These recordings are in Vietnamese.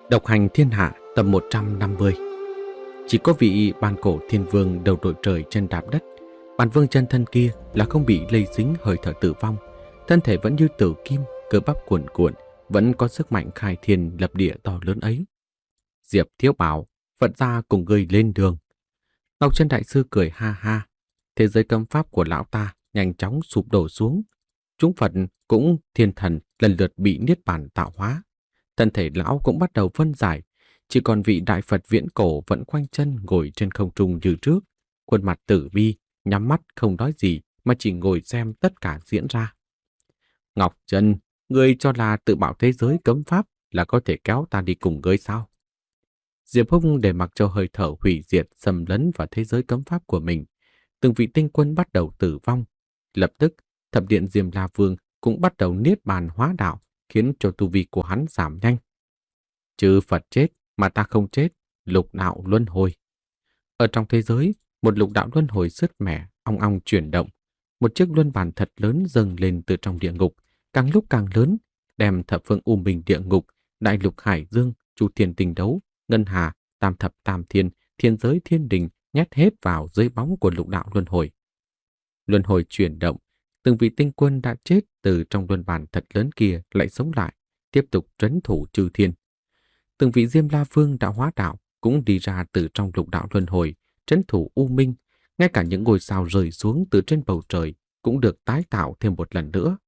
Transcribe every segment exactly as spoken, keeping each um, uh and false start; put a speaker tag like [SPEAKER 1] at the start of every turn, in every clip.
[SPEAKER 1] Độc hành thiên hạ tập một trăm năm mươi. Chỉ có vị bàn cổ thiên vương đầu đội trời chân đạp đất, bàn vương chân thân kia là không bị lây dính hơi thở tử vong, thân thể vẫn như tử kim, cơ bắp cuồn cuộn, vẫn có sức mạnh khai thiên lập địa to lớn ấy. Diệp Thiếu bảo, Phật gia cùng ngươi lên đường. Ngọc Chân đại sư cười ha ha. Thế giới cấm pháp của lão ta nhanh chóng sụp đổ xuống. Chúng Phật cũng thiên thần lần lượt bị niết bàn tạo hóa. Thân thể lão cũng bắt đầu phân giải, chỉ còn vị đại Phật viễn cổ vẫn khoanh chân ngồi trên không trung như trước, khuôn mặt tử bi, nhắm mắt không nói gì mà chỉ ngồi xem tất cả diễn ra. Ngọc Chân, ngươi cho là tự bảo thế giới cấm pháp là có thể kéo ta đi cùng ngươi sao? Diệp Húc để mặc cho hơi thở hủy diệt xâm lấn vào thế giới cấm pháp của mình. Từng vị tinh quân bắt đầu tử vong. Lập tức, thập điện Diêm La Vương cũng bắt đầu niết bàn hóa đạo, khiến cho tu vi của hắn giảm nhanh. Chư Phật chết mà ta không chết, lục đạo luân hồi. Ở trong thế giới, một lục đạo luân hồi sứt mẻ, ong ong chuyển động. Một chiếc luân bàn thật lớn dâng lên từ trong địa ngục, càng lúc càng lớn, đem thập phương u minh địa ngục, đại lục hải dương, chu thiên tinh đấu, ngân hà, tam thập tam thiên, thiên giới thiên đình nhét hết vào dưới bóng của lục đạo luân hồi. Luân hồi chuyển động, từng vị tinh quân đã chết từ trong luân bàn thật lớn kia lại sống lại, tiếp tục trấn thủ chư thiên. Từng vị Diêm La Vương đã hóa đạo cũng đi ra từ trong lục đạo luân hồi, trấn thủ u minh, ngay cả những ngôi sao rơi xuống từ trên bầu trời cũng được tái tạo thêm một lần nữa.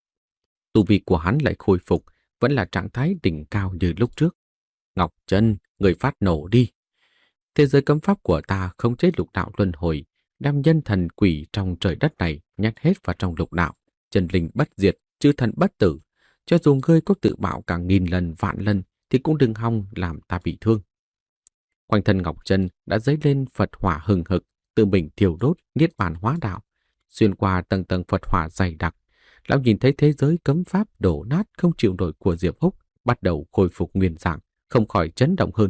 [SPEAKER 1] Tu vi của hắn lại khôi phục, vẫn là trạng thái đỉnh cao như lúc trước. Ngọc Chân, người phát nổ đi. Thế giới cấm pháp của ta không chế lục đạo luân hồi, đem nhân thần quỷ trong trời đất này nhét hết vào trong lục đạo, chân linh bất diệt, chư thần bất tử. Cho dù ngươi có tự bạo cả nghìn lần vạn lần thì cũng đừng hòng làm ta bị thương. Quanh thân Ngọc Chân đã dấy lên Phật hỏa hừng hực, tự mình thiêu đốt niết bàn hóa đạo. Xuyên qua tầng tầng Phật hỏa dày đặc, lão nhìn thấy thế giới cấm pháp đổ nát không chịu nổi của Diệp Húc bắt đầu khôi phục nguyên dạng, không khỏi chấn động hơn.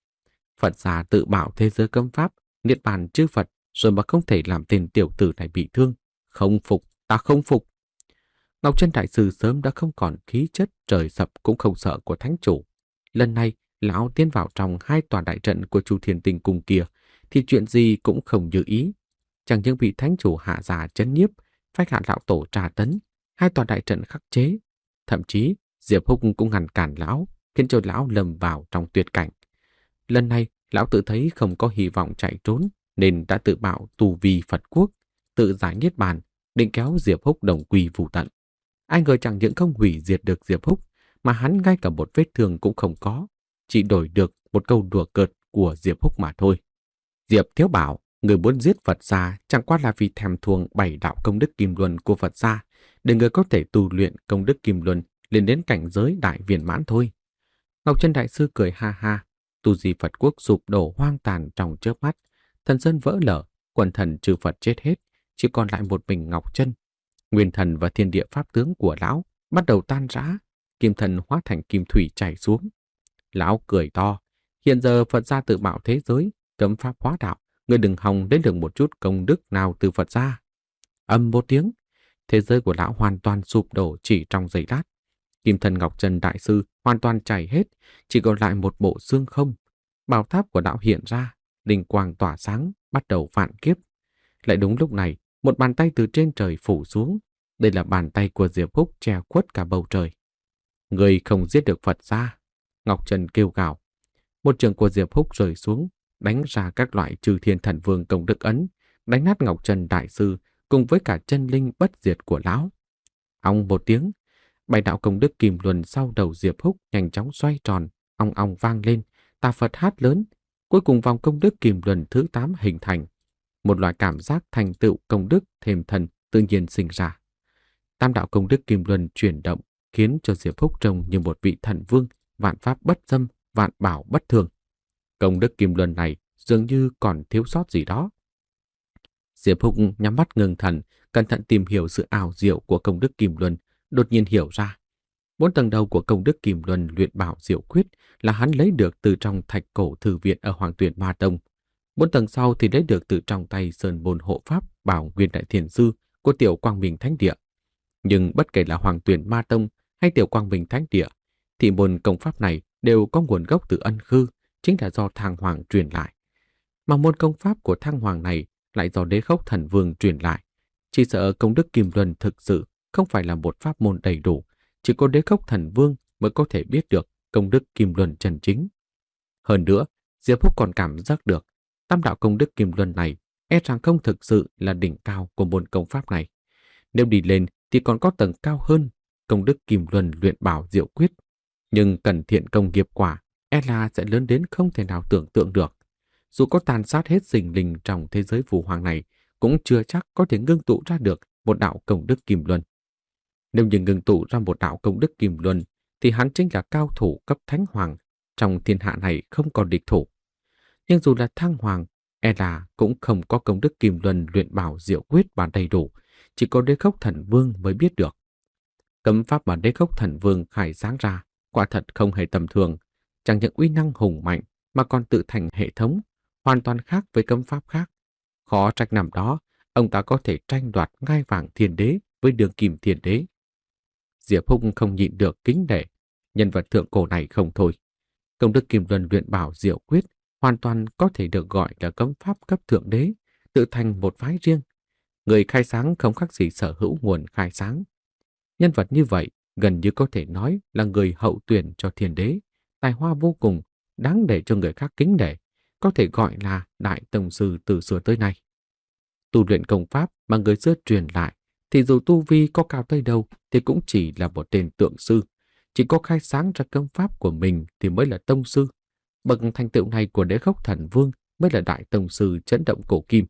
[SPEAKER 1] Phật gia tự bảo thế giới cấm pháp, niết bàn chư Phật, rồi mà không thể làm tên tiểu tử này bị thương. Không phục, ta không phục. Ngọc Chân đại sư sớm đã không còn khí chất trời sập cũng không sợ của thánh chủ. Lần này, lão tiến vào trong hai tòa đại trận của Chu Thiên Tinh Cung kia, thì chuyện gì cũng không như ý. Chẳng những bị thánh chủ hạ giả trấn nhiếp, phách hạ lão tổ trà tấn, hai tòa đại trận khắc chế. Thậm chí, Diệp Húc cũng ngăn cản lão, khiến cho lão lầm vào trong tuyệt cảnh. Lần này, lão tự thấy không có hy vọng chạy trốn, nên đã tự bạo tu vi Phật quốc, tự giải niết bàn, định kéo Diệp Húc đồng quy vu tận. Ai ngờ chẳng những không hủy diệt được Diệp Húc, mà hắn ngay cả một vết thương cũng không có, chỉ đổi được một câu đùa cợt của Diệp Húc mà thôi. Diệp Thiếu bảo, người muốn giết Phật gia chẳng qua là vì thèm thuồng bảy đạo công đức kim luân của Phật gia, để người có thể tu luyện công đức kim luân lên đến cảnh giới đại viên mãn thôi. Ngọc Chân đại sư cười ha ha, tu di Phật quốc sụp đổ hoang tàn trong chớp mắt, thần sơn vỡ lở, quần thần chư Phật chết hết, chỉ còn lại một mình Ngọc Chân. Nguyên thần và thiên địa pháp tướng của lão bắt đầu tan rã, kim thần hóa thành kim thủy chảy xuống. Lão cười to, hiện giờ Phật gia tự bảo thế giới, cấm pháp hóa đạo, người đừng hòng đến được một chút công đức nào từ Phật gia. Âm một tiếng, thế giới của lão hoàn toàn sụp đổ chỉ trong giây lát. Kim thần Ngọc Chân đại sư hoàn toàn chảy hết, chỉ còn lại một bộ xương không. Bảo tháp của lão hiện ra, linh quang tỏa sáng, bắt đầu vạn kiếp. Lại đúng lúc này, một bàn tay từ trên trời phủ xuống. Đây là bàn tay của Diệp Húc che khuất cả bầu trời. Người không giết được Phật gia. Ngọc Chân kêu gào. Một trường của Diệp Húc rơi xuống, đánh ra các loại trừ thiên thần vương công đức ấn, đánh nát Ngọc Chân đại sư cùng với cả chân linh bất diệt của lão. Ong một tiếng, bảy đạo công đức kim luân sau đầu Diệp Húc nhanh chóng xoay tròn, ong ong vang lên, tà Phật hát lớn. Cuối cùng vòng công đức kim luân thứ tám hình thành. Một loại cảm giác thành tựu công đức thêm thần tự nhiên sinh ra. Tam đạo công đức kim luân chuyển động, khiến cho Diệp Húc trông như một vị thần vương, vạn pháp bất xâm, vạn bảo bất thường. Công đức kim luân này dường như còn thiếu sót gì đó. Diệp Húc nhắm mắt ngưng thần, cẩn thận tìm hiểu sự ảo diệu của công đức kim luân, đột nhiên hiểu ra. Bốn tầng đầu của công đức kim luân luyện bảo diệu quyết là hắn lấy được từ trong thạch cổ thư viện ở Hoàng Tuyển Ma Tông. Bốn tầng sau thì lấy được từ trong tay Sơn Môn hộ pháp Bảo Nguyên Đại Thiền Sư của Tiểu Quang Minh Thánh Địa. Nhưng bất kể là Hoàng Tuyển Ma Tông hay Tiểu Quang Minh Thánh Địa, thì môn công pháp này đều có nguồn gốc từ Ân Khư, chính là do Thang Hoàng truyền lại. Mà môn công pháp của Thang Hoàng này lại do Đế Khốc Thần Vương truyền lại. Chỉ sợ công đức Kim Luân thực sự không phải là một pháp môn đầy đủ, chỉ có Đế Khốc Thần Vương mới có thể biết được công đức Kim Luân chân chính. Hơn nữa, Diệp Húc còn cảm giác được tam đạo công đức Kim Luân này e rằng không thực sự là đỉnh cao của môn công pháp này. Nếu đi lên thì còn có tầng cao hơn, công đức Kim Luân luyện bảo diệu quyết. Nhưng cần thiện công nghiệp quả, e là sẽ lớn đến không thể nào tưởng tượng được. Dù có tàn sát hết sinh linh trong thế giới phù hoàng này, cũng chưa chắc có thể ngưng tụ ra được một đạo công đức Kim Luân. Nếu như ngưng tụ ra một đạo công đức Kim Luân, thì hắn chính là cao thủ cấp thánh hoàng, trong thiên hạ này không còn địch thủ. Nhưng dù là Thang Hoàng, e là cũng không có công đức Kim Luân luyện bảo diệu quyết bản đầy đủ, chỉ có Đế Khốc Thần Vương mới biết được. Cấm pháp mà Đế Khốc Thần Vương khai sáng ra quả thật không hề tầm thường, chẳng những uy năng hùng mạnh mà còn tự thành hệ thống, hoàn toàn khác với cấm pháp khác. Khó trách năm đó, ông ta có thể tranh đoạt ngai vàng thiên đế với đường kim thiên đế. Diệp Húc không nhịn được kính nể nhân vật thượng cổ này không thôi. Công đức Kim Luân luyện bảo diệu quyết hoàn toàn có thể được gọi là cấm pháp cấp thượng đế, tự thành một phái riêng. Người khai sáng không khác gì sở hữu nguồn khai sáng. Nhân vật như vậy gần như có thể nói là người hậu tuyển cho thiên đế, tài hoa vô cùng, đáng để cho người khác kính nể, có thể gọi là đại tông sư từ xưa tới nay. Tu luyện công pháp mà người xưa truyền lại, thì dù tu vi có cao tới đâu thì cũng chỉ là một tên tượng sư. Chỉ có khai sáng ra công pháp của mình thì mới là tông sư. Bậc thành tựu này của Đế Khốc Thần Vương mới là đại tông sư chấn động cổ kim.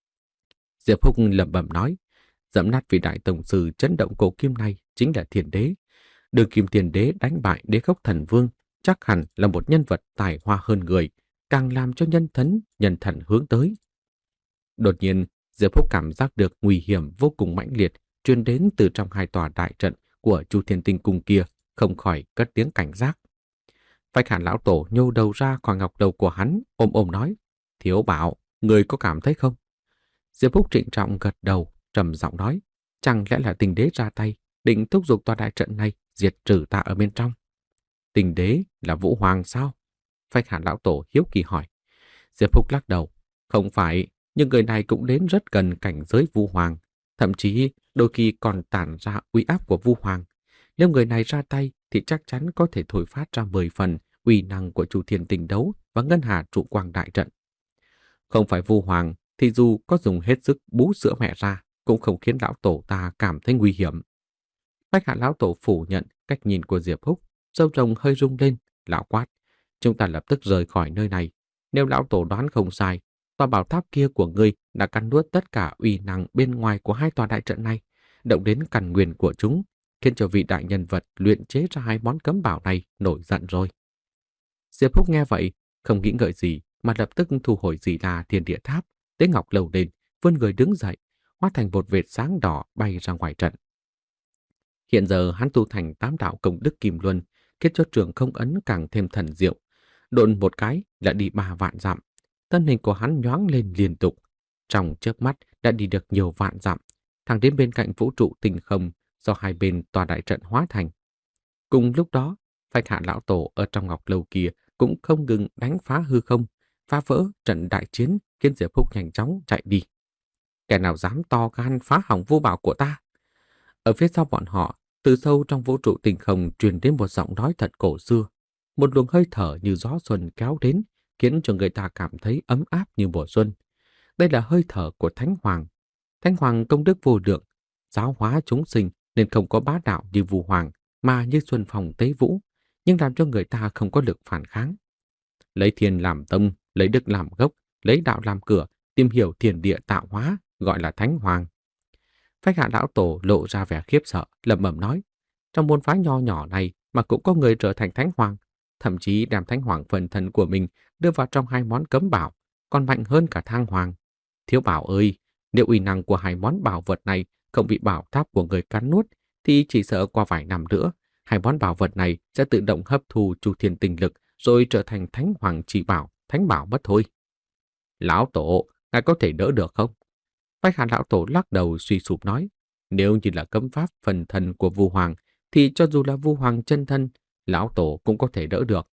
[SPEAKER 1] Diệp Húc lẩm bẩm nói, dẫm nát vị đại tông sư chấn động cổ kim này chính là thiên đế. Đường kim thiên đế đánh bại Đế Khốc Thần Vương chắc hẳn là một nhân vật tài hoa hơn người, càng làm cho nhân thấn, nhân thần hướng tới. Đột nhiên, Diệp Húc cảm giác được nguy hiểm vô cùng mãnh liệt truyền đến từ trong hai tòa đại trận của Chu Thiên Tinh Cung kia, không khỏi cất tiếng cảnh giác. Phách Hàn lão tổ nhô đầu ra khỏi ngọc đầu của hắn, ôm ôm nói, Thiếu Bảo, người có cảm thấy không? Diệp Húc trịnh trọng gật đầu, trầm giọng nói, chẳng lẽ là Tình Đế ra tay, định thúc giục tòa đại trận này diệt trừ ta ở bên trong? Tình Đế là Vũ Hoàng sao? Phách Hàn lão tổ hiếu kỳ hỏi. Diệp Húc lắc đầu, không phải, nhưng người này cũng đến rất gần cảnh giới Vũ Hoàng, thậm chí đôi khi còn tản ra uy áp của Vũ Hoàng. Nếu người này ra tay thì chắc chắn có thể thổi phát ra mười phần uy năng của Chu Thiên Tinh Đấu và Ngân Hà trụ quang đại trận. Không phải Vũ Hoàng thì dù có dùng hết sức bú sữa mẹ ra cũng không khiến lão tổ ta cảm thấy nguy hiểm. Bách Hạ lão tổ phủ nhận cách nhìn của Diệp Húc, râu rồng hơi rung lên, lão quát, chúng ta lập tức rời khỏi nơi này. Nếu lão tổ đoán không sai, tòa bảo tháp kia của ngươi đã cắn nuốt tất cả uy năng bên ngoài của hai tòa đại trận này, động đến căn nguyên của chúng, khiến cho vị đại nhân vật luyện chế ra hai món cấm bảo này nổi giận rồi. Diệp Húc nghe vậy, không nghĩ ngợi gì mà lập tức thu hồi Dị La Thiên Địa Tháp, tế ngọc lầu lên, vươn người đứng dậy, hóa thành một vệt sáng đỏ bay ra ngoài trận. Hiện giờ hắn tu thành tám đạo công đức Kim Luân, khiến cho trường không ấn càng thêm thần diệu. Độn một cái là đi ba vạn dặm, thân hình của hắn nhoáng lên liên tục, trong chớp mắt đã đi được nhiều vạn dặm, thẳng đến bên cạnh vũ trụ tinh không do hai bên tòa đại trận hóa thành. Cùng lúc đó, Phách Hạ lão tổ ở trong ngọc lâu kia cũng không ngừng đánh phá hư không, phá vỡ trận đại chiến, khiến Diệp Húc nhanh chóng chạy đi. Kẻ nào dám to gan phá hỏng vô bảo của ta? Ở phía sau bọn họ, từ sâu trong vũ trụ tinh không truyền đến một giọng nói thật cổ xưa, một luồng hơi thở như gió xuân kéo đến, khiến cho người ta cảm thấy ấm áp như mùa xuân. Đây là hơi thở của Thánh Hoàng. Thánh Hoàng công đức vô lượng, giáo hóa chúng sinh nên không có bá đạo như Vũ Hoàng, mà như Xuân Phong Tế Vũ, nhưng làm cho người ta không có lực phản kháng. Lấy thiên làm tâm, lấy đức làm gốc, lấy đạo làm cửa, tìm hiểu thiên địa tạo hóa, gọi là Thánh Hoàng. Phách Hạ lão tổ lộ ra vẻ khiếp sợ, lẩm bẩm nói, trong môn phái nho nhỏ này mà cũng có người trở thành Thánh Hoàng, thậm chí đem Thánh Hoàng phần thân của mình đưa vào trong hai món cấm bảo, còn mạnh hơn cả Thang Hoàng. Thiếu Bảo ơi, nếu uy năng của hai món bảo vật này không bị bảo tháp của người cắn nuốt, thì chỉ sợ qua vài năm nữa, hai món bảo vật này sẽ tự động hấp thu Chu Thiên tinh lực rồi trở thành Thánh Hoàng chỉ bảo, Thánh Bảo mất thôi. Lão tổ, ngài có thể đỡ được không? Bách Hàn lão tổ lắc đầu suy sụp nói, nếu như là cấm pháp phần thân của Vu Hoàng, thì cho dù là Vu Hoàng chân thân, lão tổ cũng có thể đỡ được.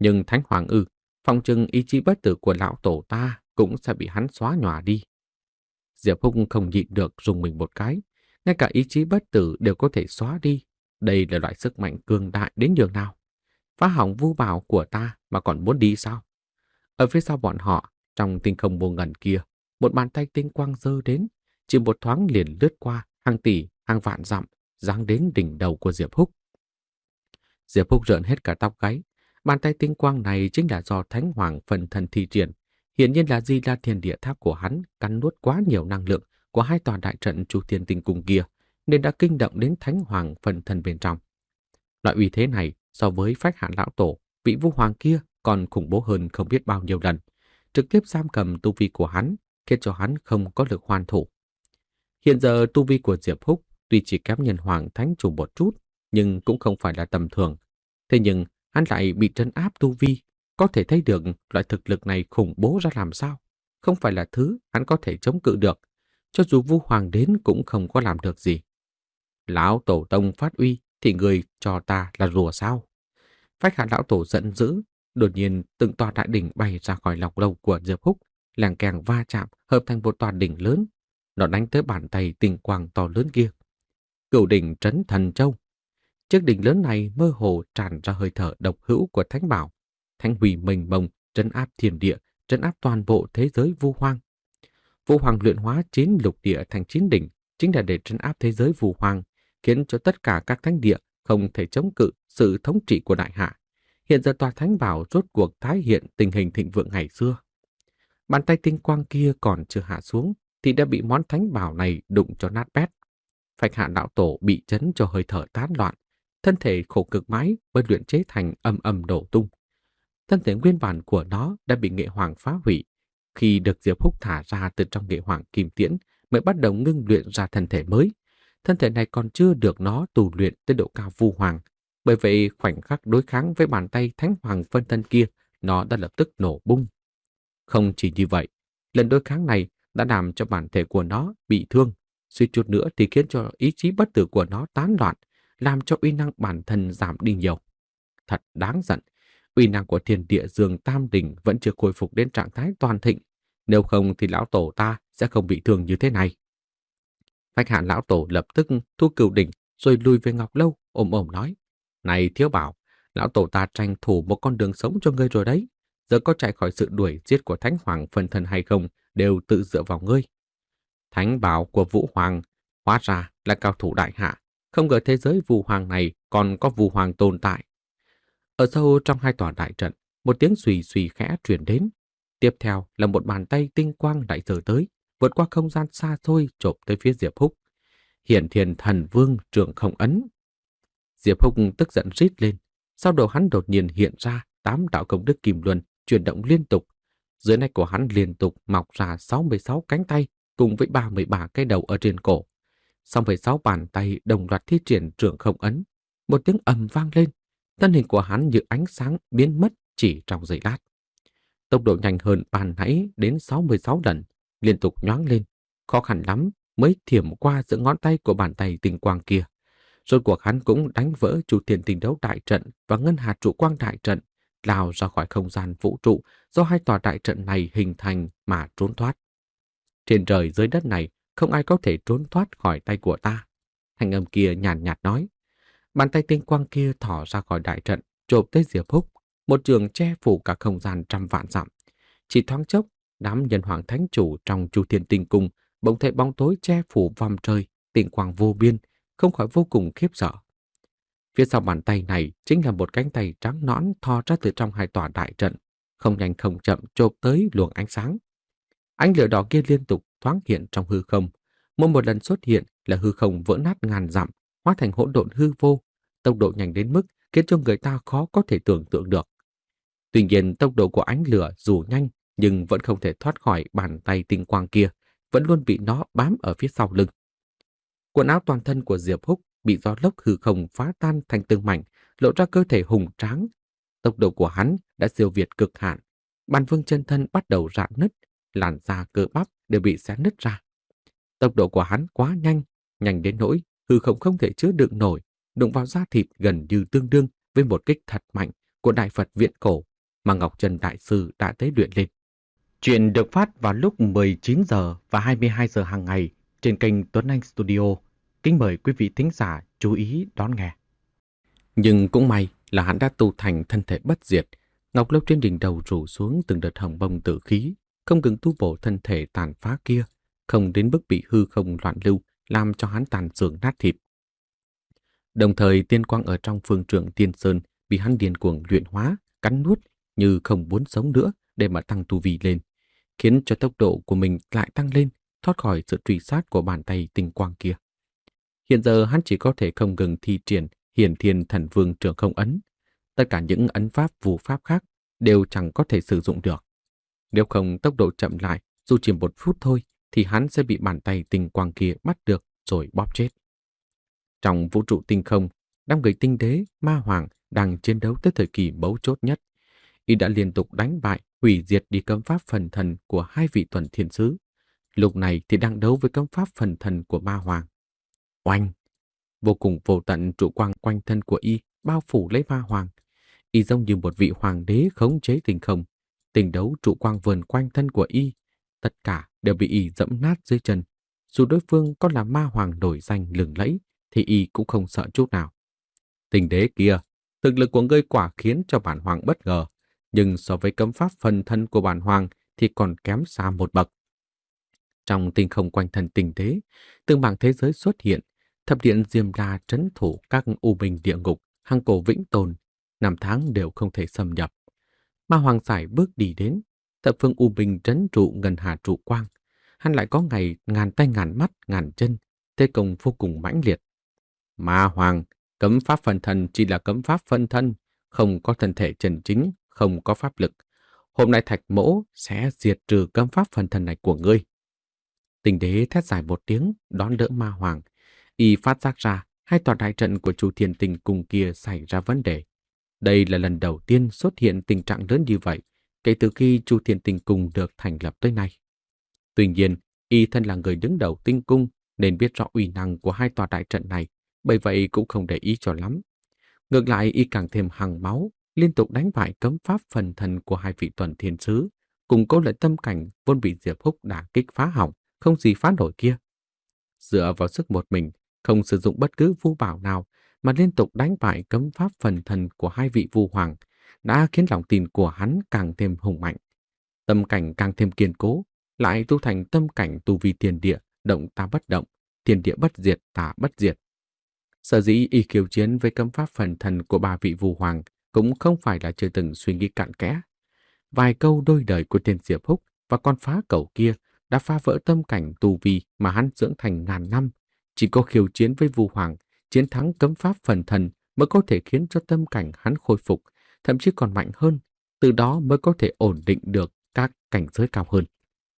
[SPEAKER 1] Nhưng Thánh Hoàng ư, phòng chừng ý chí bất tử của lão tổ ta cũng sẽ bị hắn xóa nhòa đi. Diệp Húc không nhịn được rùng mình một cái. Ngay cả ý chí bất tử đều có thể xóa đi. Đây là loại sức mạnh cường đại đến nhường nào. Phá hỏng vu bảo của ta mà còn muốn đi sao? Ở phía sau bọn họ, trong tinh không vô ngần kia, một bàn tay tinh quang giơ đến, chỉ một thoáng liền lướt qua hàng tỷ, hàng vạn dặm, giáng đến đỉnh đầu của Diệp Húc. Diệp Húc rợn hết cả tóc gáy. Bàn tay tinh quang này chính là do Thánh Hoàng phần thân thi triển. Hiển nhiên là Di La Thiên Địa Tháp của hắn cắn nuốt quá nhiều năng lượng của hai tòa đại trận Chu Thiên Tinh Cung kia, nên đã kinh động đến Thánh Hoàng phần thân bên trong. Loại uy thế này so với Phách Hạn lão tổ, vị Vu Hoàng kia còn khủng bố hơn không biết bao nhiêu lần, trực tiếp giam cầm tu vi của hắn, khiến cho hắn không có lực hoàn thủ. Hiện giờ tu vi của Diệp Húc tuy chỉ kém Nhân Hoàng Thánh Chủ một chút, nhưng cũng không phải là tầm thường. Thế nhưng hắn lại bị trấn áp tu vi, có thể thấy được loại thực lực này khủng bố ra làm sao. Không phải là thứ hắn có thể chống cự được, cho dù Vu Hoàng đến cũng không có làm được gì. Lão tổ tông phát uy thì người cho ta là rùa sao? Phách Hạ lão tổ giận dữ, đột nhiên từng tòa đại đỉnh bay ra khỏi lọc lâu của Diệp Húc, làng kèng va chạm hợp thành một tòa đỉnh lớn. Nó đánh tới bàn tay tinh quang to lớn kia. Cửu đỉnh trấn thần châu. Chiếc đỉnh lớn này mơ hồ tràn ra hơi thở độc hữu của Thánh Bảo. Thánh hủy mênh mông, trấn áp thiên địa, trấn áp toàn bộ thế giới vu hoang. Vu Hoàng luyện hóa chín lục địa thành chín đỉnh, chính là để trấn áp thế giới vu hoang, khiến cho tất cả các thánh địa không thể chống cự sự thống trị của đại hạ. Hiện giờ tòa Thánh Bảo rốt cuộc tái hiện tình hình thịnh vượng ngày xưa. Bàn tay tinh quang kia còn chưa hạ xuống thì đã bị món Thánh Bảo này đụng cho nát bét. Phách Hạ lão tổ bị chấn cho hơi thở tán loạn, thân thể khổ cực mãi bởi luyện chế thành âm âm đổ tung. Thân thể nguyên bản của nó đã bị Nghệ Hoàng phá hủy. Khi được Diệp Húc thả ra từ trong Nghệ Hoàng kim tiễn mới bắt đầu ngưng luyện ra thân thể mới. Thân thể này còn chưa được nó tu luyện tới độ cao vu hoàng. Bởi vậy khoảnh khắc đối kháng với bàn tay Thánh Hoàng phân thân kia, nó đã lập tức nổ bung. Không chỉ như vậy, lần đối kháng này đã làm cho bản thể của nó bị thương, suýt chút nữa thì khiến cho ý chí bất tử của nó tán loạn, làm cho uy năng bản thân giảm đi nhiều. Thật đáng giận, uy năng của Thiên Địa Dương Tam Đỉnh vẫn chưa khôi phục đến trạng thái toàn thịnh, nếu không thì lão tổ ta sẽ không bị thương như thế này. Phách Hạ lão tổ lập tức thu cửu đỉnh rồi lùi về Ngọc Lâu, ôm ôm nói: "Này Thiếu Bảo, lão tổ ta tranh thủ một con đường sống cho ngươi rồi đấy. Giờ có chạy khỏi sự đuổi giết của Thánh Hoàng phân thân hay không đều tự dựa vào ngươi." Thánh Bảo của Vũ Hoàng hóa ra là cao thủ đại hạ, không ngờ thế giới Vu Hoàng này còn có Vu Hoàng tồn tại. Ở sâu trong hai tòa đại trận, một tiếng xùy xùy khẽ truyền đến. Tiếp theo là một bàn tay tinh quang đại giở tới, vượt qua không gian xa xôi chộp tới phía Diệp Húc. Hiển Thiên Thần Vương Trượng Không Ấn. Diệp Húc tức giận rít lên, sau đầu hắn đột nhiên hiện ra tám đạo công đức kim luân chuyển động liên tục. Dưới nách của hắn liên tục mọc ra sáu mươi sáu cánh tay cùng với ba mươi ba cái đầu ở trên cổ. sáu mươi sáu bàn tay đồng loạt thi triển Trượng Không Ấn. Một tiếng ầm vang lên, thân hình của hắn như ánh sáng biến mất chỉ trong giây lát. Tốc độ nhanh hơn bàn nãy đến sáu mươi sáu lần, liên tục nhoáng lên, khó khăn lắm mới thiểm qua giữa ngón tay của bàn tay tinh quang kia. Rốt cuộc hắn cũng đánh vỡ Chu Thiên Tinh Đấu đại trận và Ngân Hà Trụ Quang đại trận, lao ra khỏi không gian vũ trụ do hai tòa đại trận này hình thành mà trốn thoát. Trên trời dưới đất này không ai có thể trốn thoát khỏi tay của ta. Thanh âm kia nhàn nhạt, nhạt nói. Bàn tay tinh quang kia thỏ ra khỏi đại trận, chộp tới Diệp Húc, một trường che phủ cả không gian trăm vạn dặm. Chỉ thoáng chốc, đám Nhân Hoàng Thánh Chủ trong Chu Thiên Tinh Cung bỗng thấy bóng tối che phủ vòng trời, tinh quang vô biên, không khỏi vô cùng khiếp sợ. Phía sau bàn tay này chính là một cánh tay trắng nõn thò ra từ trong hai tòa đại trận, không nhanh không chậm chộp tới luồng ánh sáng. Ánh lửa đỏ kia liên tục thoáng hiện trong hư không, mỗi một lần xuất hiện là hư không vỡ nát ngàn dặm, hóa thành hỗn độn hư vô, tốc độ nhanh đến mức khiến cho người ta khó có thể tưởng tượng được. Tuy nhiên tốc độ của ánh lửa dù nhanh nhưng vẫn không thể thoát khỏi bàn tay tinh quang kia, vẫn luôn bị nó bám ở phía sau lưng. Quần áo toàn thân của Diệp Húc bị gió lốc hư không phá tan thành từng mảnh, lộ ra cơ thể hùng tráng. Tốc độ của hắn đã siêu việt cực hạn, Bàn Vương chân thân bắt đầu rạn nứt, làn da cơ bắp đều bị xé nứt ra. Tốc độ của hắn quá nhanh, nhanh đến nỗi hư không không thể chứa đựng nổi, đụng vào da thịt gần như tương đương với một kích thật mạnh của Đại Phật Viện Cổ mà Ngọc Trân Đại Sư đã tế luyện lên. Chuyện được phát vào lúc mười chín giờ và hai mươi hai giờ hàng ngày trên kênh Tuấn Anh Studio. Kính mời quý vị thính giả chú ý đón nghe. Nhưng cũng may là hắn đã tu thành thân thể bất diệt, ngọc lâu trên đỉnh đầu rủ xuống từng đợt hồng bông tử khí, không ngừng tu bổ thân thể tàn phá kia, không đến mức bị hư không loạn lưu, làm cho hắn tàn xương nát thịt. Đồng thời tiên quang ở trong phương trượng Tiên Sơn bị hắn điên cuồng luyện hóa, cắn nuốt như không muốn sống nữa để mà tăng tu vi lên, khiến cho tốc độ của mình lại tăng lên, thoát khỏi sự truy sát của bàn tay tinh quang kia. Hiện giờ hắn chỉ có thể không ngừng thi triển Hiển Thiên Thần Vương Trường Không Ấn. Tất cả những ấn pháp phù pháp khác đều chẳng có thể sử dụng được. Nếu không tốc độ chậm lại, dù chỉ một phút thôi, thì hắn sẽ bị bàn tay tinh quang kia bắt được rồi bóp chết. Trong vũ trụ tinh không, đám người tinh đế, ma hoàng đang chiến đấu tới thời kỳ mấu chốt nhất. Y đã liên tục đánh bại, hủy diệt đi cấm pháp phần thần của hai vị tuần thiên sứ. Lúc này thì đang đấu với cấm pháp phần thần của ma hoàng. Oanh! Vô cùng vô tận trụ quang quanh thân của Y bao phủ lấy ma hoàng. Y giống như một vị hoàng đế khống chế tinh không. Tình đấu trụ quang vườn quanh thân của Y, tất cả đều bị Y dẫm nát dưới chân. Dù đối phương có là ma hoàng nổi danh lừng lẫy, thì Y cũng không sợ chút nào. Tình đế kia, thực lực của ngươi quả khiến cho bản hoàng bất ngờ, nhưng so với cấm pháp phần thân của bản hoàng thì còn kém xa một bậc. Trong tinh không quanh thân tình đế, từng mảng thế giới xuất hiện, thập điện Diêm La trấn thủ các u minh địa ngục, hằng cổ vĩnh tồn, năm tháng đều không thể xâm nhập. Ma hoàng giải bước đi đến, thập phương u minh trấn trụ ngân hà trụ quang, hắn lại có ngày ngàn tay ngàn mắt ngàn chân, thế công vô cùng mãnh liệt. Ma hoàng, cấm pháp phần thân chỉ là cấm pháp phân thân, không có thân thể chân chính, không có pháp lực. Hôm nay Thạch Mỗ sẽ diệt trừ cấm pháp phần thân này của ngươi. Tình đế thét dài một tiếng, đón đỡ ma hoàng. Y phát giác ra, hai tòa đại trận của Chu Thiên Tinh Cung kia xảy ra vấn đề. Đây là lần đầu tiên xuất hiện tình trạng lớn như vậy, kể từ khi Chu Thiên Tinh Cung được thành lập tới nay. Tuy nhiên, Y thân là người đứng đầu tinh cung, nên biết rõ uy năng của hai tòa đại trận này, bởi vậy cũng không để ý cho lắm. Ngược lại, Y càng thêm hăng máu, liên tục đánh bại cấm pháp phần thần của hai vị tuần thiên sứ, củng cố lại tâm cảnh vốn bị Diệp Húc đả kích phá hỏng, không gì phá nổi kia. Dựa vào sức một mình, không sử dụng bất cứ vu bảo nào mà liên tục đánh bại cấm pháp phần thần của hai vị vu hoàng, đã khiến lòng tin của hắn càng thêm hùng mạnh. Tâm cảnh càng thêm kiên cố, lại tu thành tâm cảnh tu vi thiên địa, động ta bất động, thiên địa bất diệt ta bất diệt. Sở dĩ Y khiêu chiến với cấm pháp phần thần của ba vị vu hoàng cũng không phải là chưa từng suy nghĩ cặn kẽ. Vài câu đôi đời của tên Diệp Húc và con phá cẩu kia đã phá vỡ tâm cảnh tu vi mà hắn dưỡng thành ngàn năm. Chỉ có khiêu chiến với vu hoàng, chiến thắng cấm pháp phần thần mới có thể khiến cho tâm cảnh hắn khôi phục, thậm chí còn mạnh hơn, từ đó mới có thể ổn định được các cảnh giới cao hơn.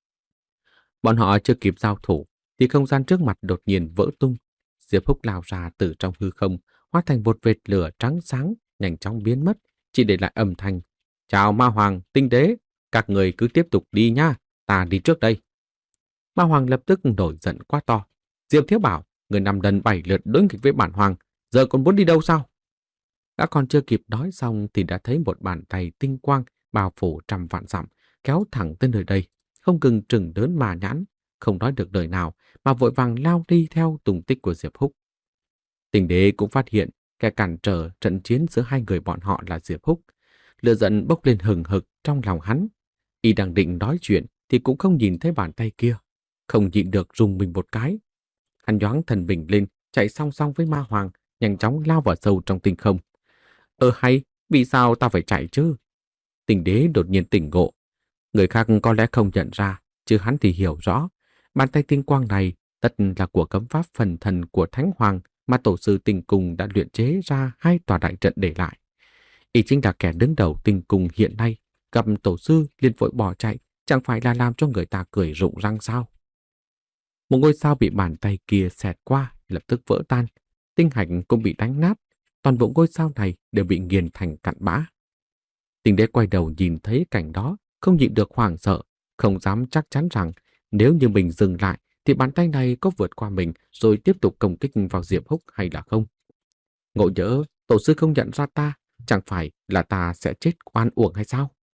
[SPEAKER 1] Bọn họ chưa kịp giao thủ, thì không gian trước mặt đột nhiên vỡ tung. Diệp Húc lao ra từ trong hư không, hóa thành một vệt lửa trắng sáng, nhanh chóng biến mất, chỉ để lại âm thanh. Chào ma hoàng, tinh đế, các người cứ tiếp tục đi nha, ta đi trước đây. Ma hoàng lập tức nổi giận quá to. Diệp Thiếu Bảo, người năm lần bảy lượt đối nghịch với bản hoàng, giờ còn muốn đi đâu sao? Đã còn chưa kịp nói xong thì đã thấy một bàn tay tinh quang bao phủ trăm vạn dặm, kéo thẳng tới nơi đây, không ngừng trừng lớn mà nhãn, không nói được lời nào mà vội vàng lao đi theo tung tích của Diệp Húc. Tình đế cũng phát hiện kẻ cản trở trận chiến giữa hai người bọn họ là Diệp Húc. Lửa giận bốc lên hừng hực trong lòng hắn. Y đang định nói chuyện thì cũng không nhìn thấy bàn tay kia, không nhịn được rùng mình một cái. Hắn nhoáng thần mình lên, chạy song song với ma hoàng, nhanh chóng lao vào sâu trong tinh không. Ơ hay, vì sao ta phải chạy chứ? Tình đế đột nhiên tỉnh ngộ. Người khác có lẽ không nhận ra, chứ hắn thì hiểu rõ. Bàn tay tinh quang này tất là của cấm pháp phần thần của Thánh Hoàng mà tổ sư tinh cung đã luyện chế ra hai tòa đại trận để lại. Y chính là kẻ đứng đầu tinh cung hiện nay, gặp tổ sư liền vội bỏ chạy, chẳng phải là làm cho người ta cười rụng răng sao? Một ngôi sao bị bàn tay kia xẹt qua, lập tức vỡ tan. Tinh hạch cũng bị đánh nát, toàn bộ ngôi sao này đều bị nghiền thành cặn bã. Tình đế quay đầu nhìn thấy cảnh đó, không nhịn được hoảng sợ, không dám chắc chắn rằng nếu như mình dừng lại thì bàn tay này có vượt qua mình rồi tiếp tục công kích vào Diệp Húc hay là không. Ngộ nhỡ tổ sư không nhận ra ta, chẳng phải là ta sẽ chết oan uổng hay sao?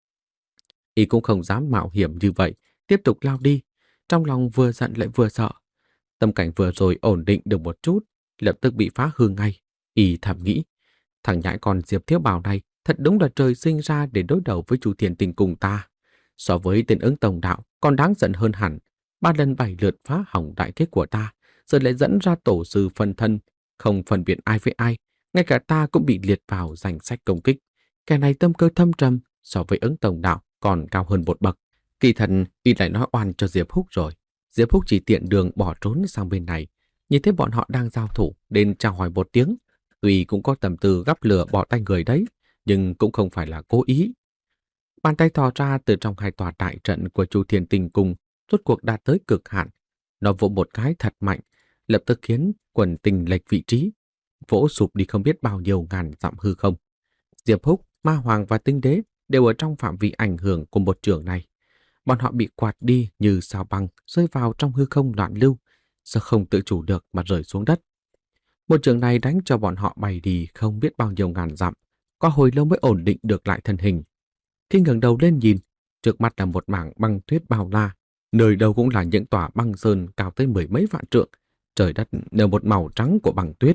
[SPEAKER 1] Y cũng không dám mạo hiểm như vậy, tiếp tục lao đi, trong lòng vừa giận lại vừa sợ. Tâm cảnh vừa rồi ổn định được một chút, lập tức bị phá hư ngay. Y thầm nghĩ, thằng nhãi con Diệp Thiếu Bảo này thật đúng là trời sinh ra để đối đầu với Chu Thiên Tinh cùng ta. So với tên ứng tổng đạo còn đáng giận hơn hẳn, ba lần bảy lượt phá hỏng đại thế của ta, giờ lại dẫn ra tổ sư phân thân, không phân biệt ai với ai, ngay cả ta cũng bị liệt vào danh sách công kích. Kẻ này tâm cơ thâm trầm, so với ứng tổng đạo còn cao hơn một bậc. Kỳ thần y lại nói oan cho Diệp Húc rồi. Diệp Húc chỉ tiện đường bỏ trốn sang bên này, nhìn thấy bọn họ đang giao thủ, nên chào hỏi một tiếng. Tuy cũng có tầm tư gắp lửa bỏ tay người đấy, nhưng cũng không phải là cố ý. Bàn tay thò ra từ trong hai tòa đại trận của Chu Thiên Tinh Cung, rốt cuộc đạt tới cực hạn. Nó vỗ một cái thật mạnh, lập tức khiến quần tinh lệch vị trí, vỗ sụp đi không biết bao nhiêu ngàn dặm hư không. Diệp Húc, Ma Hoàng và Tinh Đế đều ở trong phạm vi ảnh hưởng của một trường này. Bọn họ bị quạt đi như sao băng, rơi vào trong hư không loạn lưu, giờ không tự chủ được mà rơi xuống đất. Một trường này đánh cho bọn họ bay đi không biết bao nhiêu ngàn dặm, có hồi lâu mới ổn định được lại thân hình. Khi ngẩng đầu lên nhìn, trước mắt là một mảng băng tuyết bao la, nơi đâu cũng là những tòa băng sơn cao tới mười mấy vạn trượng, trời đất đều một màu trắng của băng tuyết.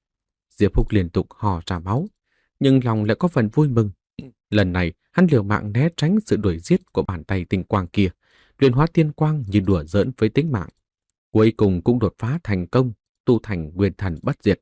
[SPEAKER 1] Diệp Húc liên tục hò ra máu, nhưng lòng lại có phần vui mừng. Lần này, hắn liều mạng né tránh sự đuổi giết của bàn tay tinh quang kia, luyện hóa tiên quang như đùa giỡn với tính mạng. Cuối cùng cũng đột phá thành công, tu thành nguyên thần bất diệt.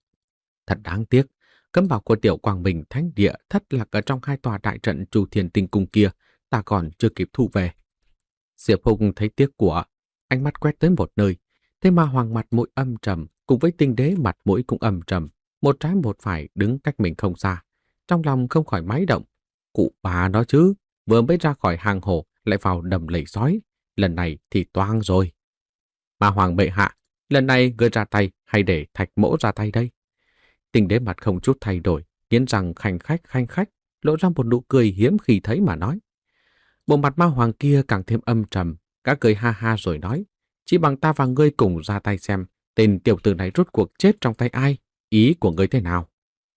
[SPEAKER 1] Thật đáng tiếc, cấm bảo của tiểu quang minh thánh địa thất lạc ở trong hai tòa đại trận Chu Thiên Tinh Cung kia, ta còn chưa kịp thu về. Diệp Húc thấy tiếc của, ánh mắt quét tới một nơi, thế mà hoàng mặt mũi âm trầm, cùng với Tinh Đế mặt mũi cũng âm trầm, một trái một phải đứng cách mình không xa. Trong lòng không khỏi máy động. Cụ bà đó chứ, vừa mới ra khỏi hang hổ lại vào đầm lầy sói, lần này thì toang rồi. Mà Hoàng bệ hạ, lần này ngươi ra tay hay để Thạch Mỗ ra tay đây? Tinh Đế mặt không chút thay đổi, nghiến răng khanh khách khanh khách, lộ ra một nụ cười hiếm khi thấy mà nói. Bộ mặt Ma Hoàng kia càng thêm âm trầm, cả cười ha ha rồi nói, chỉ bằng ta và ngươi cùng ra tay xem, tên tiểu tử này rốt cuộc chết trong tay ai, ý của ngươi thế nào?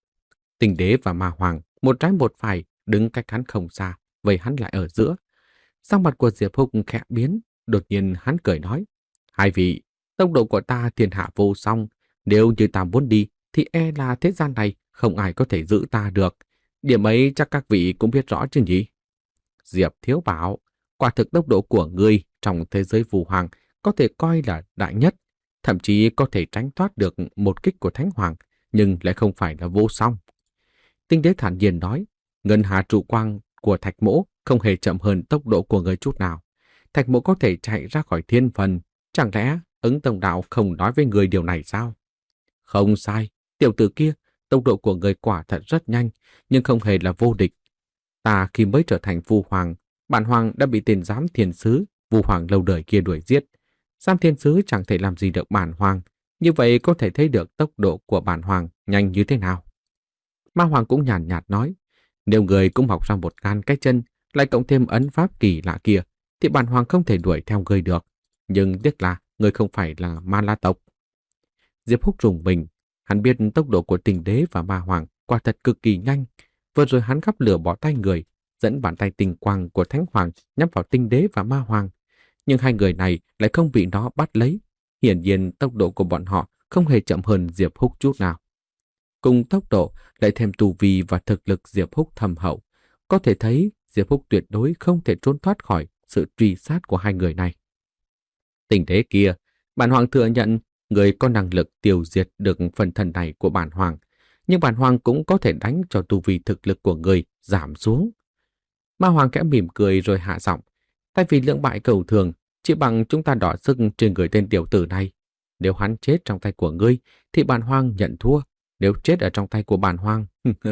[SPEAKER 1] Tinh Đế và Ma Hoàng, một trái một phải, đứng cách hắn không xa, vây hắn lại ở giữa. Sắc mặt của Diệp Húc khẽ biến, đột nhiên hắn cười nói, hai vị, tốc độ của ta thiên hạ vô song, nếu như ta muốn đi, thì e là thế gian này không ai có thể giữ ta được. Điểm ấy chắc các vị cũng biết rõ chứ nhỉ? Diệp Thiếu Bảo, quả thực tốc độ của ngươi trong thế giới phù hoàng có thể coi là đại nhất, thậm chí có thể tránh thoát được một kích của Thánh Hoàng, nhưng lại không phải là vô song. Tinh Đế thản nhiên nói, ngân hà trụ quang của Thạch Mỗ không hề chậm hơn tốc độ của người chút nào. Thạch Mỗ có thể chạy ra khỏi thiên phần, chẳng lẽ ứng tổng đạo không nói với người điều này sao? Không sai, tiểu tử kia, tốc độ của người quả thật rất nhanh, nhưng không hề là vô địch. Ta khi mới trở thành Vu Hoàng, bản Hoàng đã bị tên giám thiên sứ, Vu Hoàng lâu đời kia đuổi giết. Giám thiên sứ chẳng thể làm gì được bản Hoàng, như vậy có thể thấy được tốc độ của bản Hoàng nhanh như thế nào. Ma Hoàng cũng nhàn nhạt nói, nếu người cũng học ra một ngàn cái chân, lại cộng thêm ấn pháp kỳ lạ kia, thì bản Hoàng không thể đuổi theo người được. Nhưng tiếc là người không phải là Ma La tộc. Diệp Húc rùng mình, hắn biết tốc độ của Tinh Đế và Ma Hoàng quả thật cực kỳ nhanh. Vừa rồi hắn gắp lửa bỏ tay người, dẫn bàn tay tinh quang của Thánh Hoàng nhắm vào Tinh Đế và Ma Hoàng. Nhưng hai người này lại không bị nó bắt lấy. Hiển nhiên tốc độ của bọn họ không hề chậm hơn Diệp Húc chút nào. Cùng tốc độ lại thêm tu vi và thực lực Diệp Húc thâm hậu, có thể thấy Diệp Húc tuyệt đối không thể trốn thoát khỏi sự truy sát của hai người này. Tình thế kia, bản Hoàng thừa nhận người có năng lực tiêu diệt được phần thân này của bản Hoàng, nhưng bản Hoàng cũng có thể đánh cho tu vi thực lực của người giảm xuống. Ma Hoàng kẽ mỉm cười rồi hạ giọng, tại vì lượng bại cầu thường, chỉ bằng chúng ta đỏ sức trên người tên tiểu tử này. Nếu hắn chết trong tay của ngươi, thì bản Hoàng nhận thua. Nếu chết ở trong tay của bản Hoàng,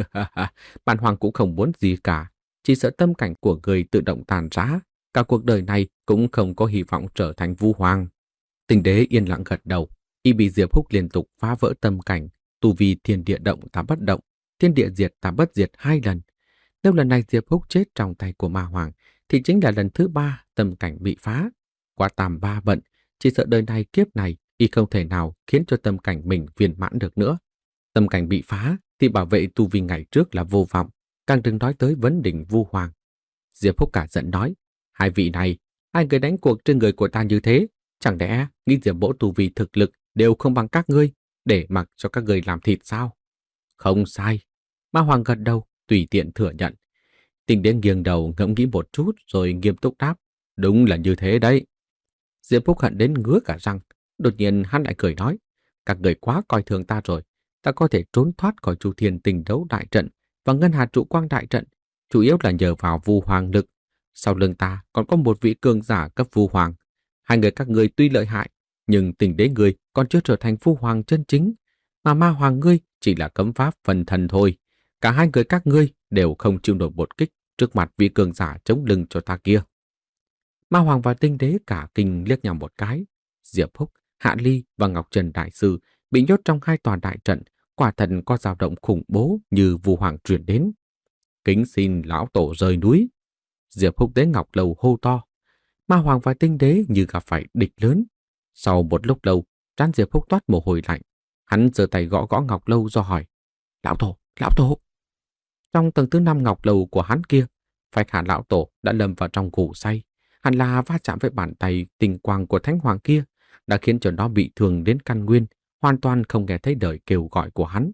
[SPEAKER 1] bản Hoàng cũng không muốn gì cả, chỉ sợ tâm cảnh của người tự động tàn rã, cả cuộc đời này cũng không có hy vọng trở thành Vu Hoàng. Tinh Đế yên lặng gật đầu, y bị Diệp Húc liên tục phá vỡ tâm cảnh, tu vi thiên địa động ta bất động, thiên địa diệt ta bất diệt hai lần. Nếu lần này Diệp Húc chết trong tay của Ma Hoàng, thì chính là lần thứ ba tâm cảnh bị phá. Qua tam ba bận, chỉ sợ đời này kiếp này y không thể nào khiến cho tâm cảnh mình viên mãn được nữa. Tâm cảnh bị phá thì bảo vệ tu vi ngày trước là vô vọng, càng đừng nói tới vấn đỉnh Vu Hoàng. Diệp Húc cả giận nói, hai vị này, hai người đánh cuộc trên người của ta như thế, chẳng lẽ nghĩ Diệp Mỗ tu vi thực lực đều không bằng các ngươi, để mặc cho các ngươi làm thịt sao? Không sai. Ma Hoàng gật đầu, tùy tiện thừa nhận. Tình Đế nghiêng đầu ngẫm nghĩ một chút rồi nghiêm túc đáp, đúng là như thế đấy. Diệp Phúc hận đến ngứa cả răng, đột nhiên hắn lại cười nói, các người quá coi thường ta rồi, ta có thể trốn thoát khỏi Chu Thiên Tình Đấu đại trận và Ngân Hà Trụ Quang đại trận, chủ yếu là nhờ vào Vu Hoàng lực. Sau lưng ta còn có một vị cường giả cấp Vu Hoàng. Hai người các ngươi tuy lợi hại, nhưng Tình Đế người còn chưa trở thành Vu Hoàng chân chính, mà Ma Hoàng ngươi chỉ là cấm pháp phần thần thôi. Cả hai người các ngươi đều không chịu nổi một kích trước mặt vị cường giả chống lưng cho ta kia. Ma Hoàng và Tinh Đế cả kinh liếc nhau một cái. Diệp Húc, Hạ Ly và Ngọc Trần Đại Sư bị nhốt trong hai tòa đại trận, quả thật có dao động khủng bố như Vu Hoàng truyền đến. Kính xin lão tổ rời núi. Diệp Húc đến Ngọc Lầu hô to. Ma Hoàng và Tinh Đế như gặp phải địch lớn. Sau một lúc lâu, trán Diệp Húc toát mồ hôi lạnh. Hắn giơ tay gõ gõ Ngọc Lâu do hỏi, lão tổ, lão tổ. Trong tầng thứ năm Ngọc Lầu của hắn kia, Phách Hạ lão tổ đã lâm vào trong ngủ say. Hẳn là va chạm với bàn tay tinh quang của Thánh Hoàng kia đã khiến cho nó bị thương đến căn nguyên, hoàn toàn không nghe thấy lời kêu gọi của hắn.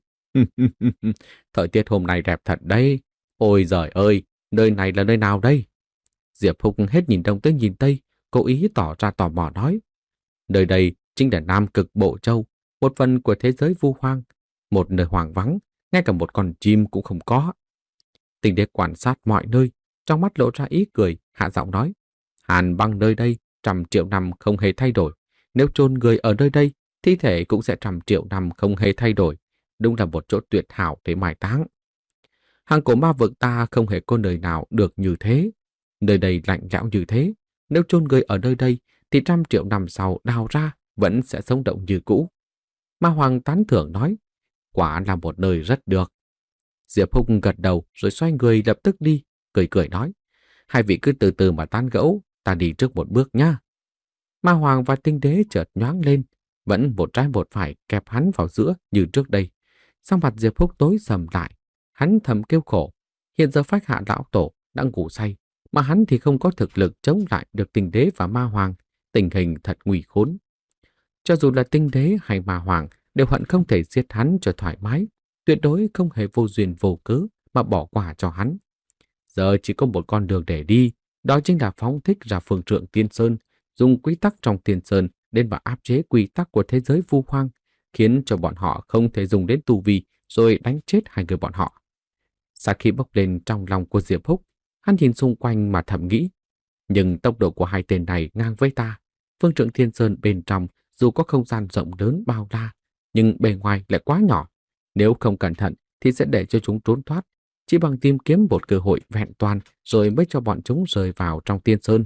[SPEAKER 1] Thời tiết hôm nay đẹp thật đấy. Ôi giời ơi, nơi này là nơi nào đây? Diệp Húc hết nhìn đông tới nhìn tây, cố ý tỏ ra tò mò nói. Nơi đây chính là Nam Cực Bộ Châu, một phần của thế giới Vu Hoang, một nơi hoang vắng, ngay cả một con chim cũng không có. Tình Đế quan sát mọi nơi, trong mắt lộ ra ý cười, hạ giọng nói. Hàn băng nơi đây trăm triệu năm không hề thay đổi. Nếu chôn người ở nơi đây, thi thể cũng sẽ trăm triệu năm không hề thay đổi. Đúng là một chỗ tuyệt hảo để mai táng. Hàng cổ ma vực ta không hề có nơi nào được như thế. Nơi đây lạnh lẽo như thế. Nếu chôn người ở nơi đây, thì trăm triệu năm sau đào ra vẫn sẽ sống động như cũ. Ma Hoàng tán thưởng nói, quả là một nơi rất được. Diệp Húc gật đầu rồi xoay người lập tức đi, cười cười nói, hai vị cứ từ từ mà tán gẫu, ta đi trước một bước nhá. Ma Hoàng và Tinh Đế chợt nhoáng lên, vẫn một trái một phải kẹp hắn vào giữa như trước đây. Sau mặt Diệp Húc tối sầm lại, hắn thầm kêu khổ. Hiện giờ Phách Hạ lão tổ đang ngủ say, mà hắn thì không có thực lực chống lại được Tinh Đế và Ma Hoàng, tình hình thật nguy khốn. Cho dù là Tinh Đế hay Ma Hoàng đều hận không thể giết hắn cho thoải mái, tuyệt đối không hề vô duyên vô cớ mà bỏ qua cho hắn. Giờ chỉ có một con đường để đi, đó chính là phóng thích ra phương trượng Tiên Sơn, dùng quy tắc trong Tiên Sơn đến và áp chế quy tắc của thế giới Vu Hoang, khiến cho bọn họ không thể dùng đến tu vi rồi đánh chết hai người bọn họ. Sát khí bốc lên trong lòng của Diệp Húc, hắn nhìn xung quanh mà thầm nghĩ, nhưng tốc độ của hai tên này ngang với ta. Phương trượng Thiên Sơn bên trong dù có không gian rộng lớn bao la, nhưng bề ngoài lại quá nhỏ. Nếu không cẩn thận thì sẽ để cho chúng trốn thoát. Chỉ bằng tìm kiếm một cơ hội vẹn toàn rồi mới cho bọn chúng rời vào trong Tiên Sơn.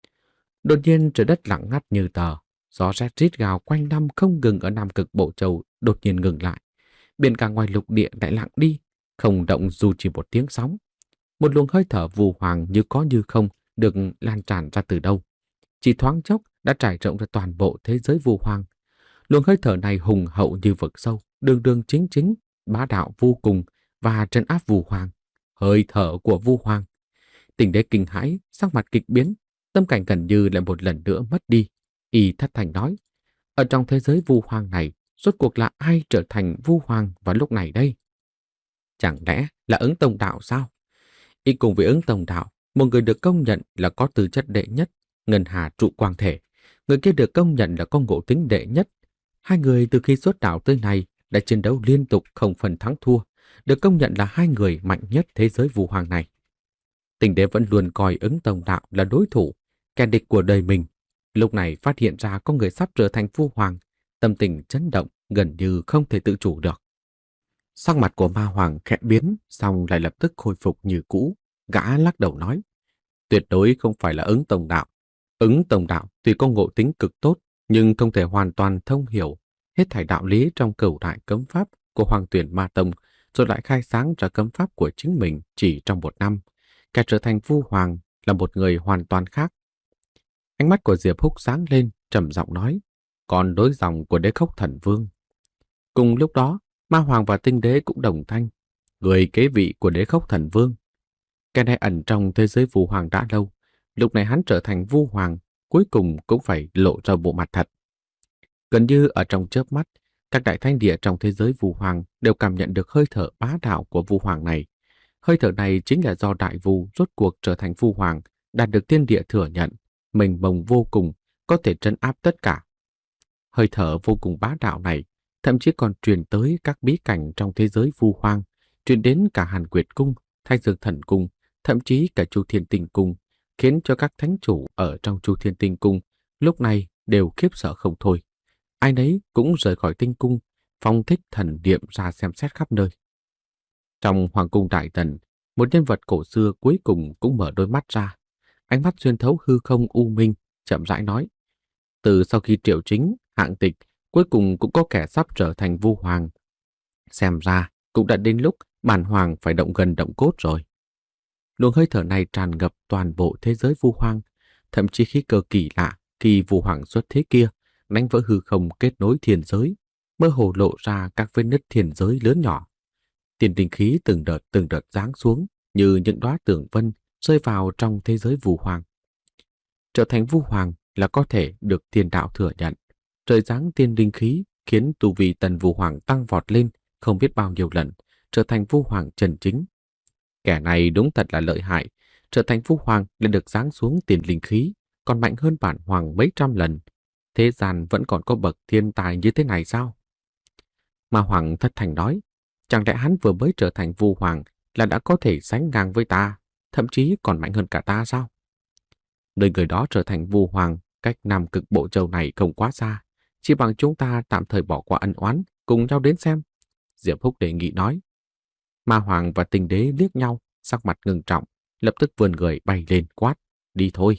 [SPEAKER 1] Đột nhiên trời đất lặng ngắt như tờ. Gió rét rít gào quanh năm không ngừng ở Nam Cực Bộ Châu đột nhiên ngừng lại. Biển cả ngoài lục địa lại lặng đi, không động dù chỉ một tiếng sóng. Một luồng hơi thở Vu Hoàng như có như không được lan tràn ra từ đâu. Chỉ thoáng chốc đã trải rộng ra toàn bộ thế giới Vu Hoang. Luồng hơi thở này hùng hậu như vực sâu, đường đường chính chính, bá đạo vô cùng và trấn áp Vu Hoang. Hơi thở của Vu Hoang. Tình Đế kinh hãi, sắc mặt kịch biến, tâm cảnh gần như lại một lần nữa mất đi. Y thất thành nói, ở trong thế giới Vu Hoang này, rốt cuộc là ai trở thành Vu Hoàng vào lúc này đây? Chẳng lẽ là Ứng Tông Đạo sao? Y cùng với Ứng Tông Đạo, một người được công nhận là có tư chất đệ nhất, Ngân Hà Trụ Quang thể, người kia được công nhận là có ngộ tính đệ nhất. Hai người từ khi xuất đạo tới nay đã chiến đấu liên tục không phần thắng thua, được công nhận là hai người mạnh nhất thế giới Vu Hoàng này. Tình Đế vẫn luôn coi Ứng Tông Đạo là đối thủ, kẻ địch của đời mình. Lúc này phát hiện ra có người sắp trở thành Vu Hoàng, tâm tình chấn động gần như không thể tự chủ được. Sắc mặt của Ma Hoàng khẽ biến, xong lại lập tức khôi phục như cũ. Gã lắc đầu nói, tuyệt đối không phải là Ứng Tông Đạo. Ứng Tông Đạo tuy có ngộ tính cực tốt, nhưng không thể hoàn toàn thông hiểu hết thảy đạo lý trong cửu đại cấm pháp của Hoàng Tuyển Ma Tông, rồi lại khai sáng ra cấm pháp của chính mình chỉ trong một năm. Kẻ trở thành Vu Hoàng là một người hoàn toàn khác. Ánh mắt của Diệp Húc sáng lên, trầm giọng nói, còn đối dòng của Đế Khốc Thần Vương. Cùng lúc đó, Ma Hoàng và Tinh Đế cũng đồng thanh, người kế vị của Đế Khốc Thần Vương. Kẻ này ẩn trong thế giới Vu Hoàng đã lâu, lúc này hắn trở thành Vu Hoàng, cuối cùng cũng phải lộ ra bộ mặt thật. Gần như ở trong chớp mắt, các đại thánh địa trong thế giới Vu Hoàng đều cảm nhận được hơi thở bá đạo của Vu Hoàng này. Hơi thở này chính là do Đại Vu rốt cuộc trở thành Vu Hoàng, đạt được thiên địa thừa nhận, mênh mông vô cùng, có thể trấn áp tất cả. Hơi thở vô cùng bá đạo này thậm chí còn truyền tới các bí cảnh trong thế giới Vu Hoang, truyền đến cả Hàn Quyệt Cung, Thanh Dương Thần Cung, thậm chí cả Chu Thiên Tinh Cung, khiến cho các thánh chủ ở trong Chu Thiên Tinh Cung lúc này đều khiếp sợ không thôi. Ai nấy cũng rời khỏi tinh cung, phong thích thần điệm ra xem xét khắp nơi. Trong Hoàng cung Đại Tần, một nhân vật cổ xưa cuối cùng cũng mở đôi mắt ra. Ánh mắt xuyên thấu hư không u minh, chậm rãi nói: từ sau khi Triệu Chính, Hạng Tịch cuối cùng cũng có kẻ sắp trở thành Vu Hoàng. Xem ra cũng đã đến lúc bản hoàng phải động gần động cốt rồi. Luồng hơi thở này tràn ngập toàn bộ thế giới Vu Hoang, thậm chí khí cơ kỳ lạ khi Vu Hoàng xuất thế kia đánh vỡ hư không kết nối thiên giới, mơ hồ lộ ra các vết nứt thiên giới lớn nhỏ. Tiền tinh khí từng đợt từng đợt giáng xuống như những đóa tường vân rơi vào trong thế giới Vu Hoàng. Trở thành Vu Hoàng là có thể được thiên đạo thừa nhận. Trời giáng tiên linh khí khiến tu vi tần Vu Hoàng tăng vọt lên không biết bao nhiêu lần, trở thành Vu Hoàng chân chính. Kẻ này đúng thật là lợi hại, trở thành Vu Hoàng lại được giáng xuống tiền linh khí, còn mạnh hơn bản hoàng mấy trăm lần. Thế gian vẫn còn có bậc thiên tài như thế này sao? Mà Hoàng thất thành nói, chẳng lẽ hắn vừa mới trở thành Vu Hoàng là đã có thể sánh ngang với ta, thậm chí còn mạnh hơn cả ta sao? Nơi người đó trở thành Vu Hoàng, cách Nam Cực Bộ Châu này không quá xa, chỉ bằng chúng ta tạm thời bỏ qua ân oán, cùng nhau đến xem. Diệp Húc đề nghị nói. Ma Hoàng và Tình Đế liếc nhau, sắc mặt ngưng trọng, lập tức vươn người bay lên quát, đi thôi.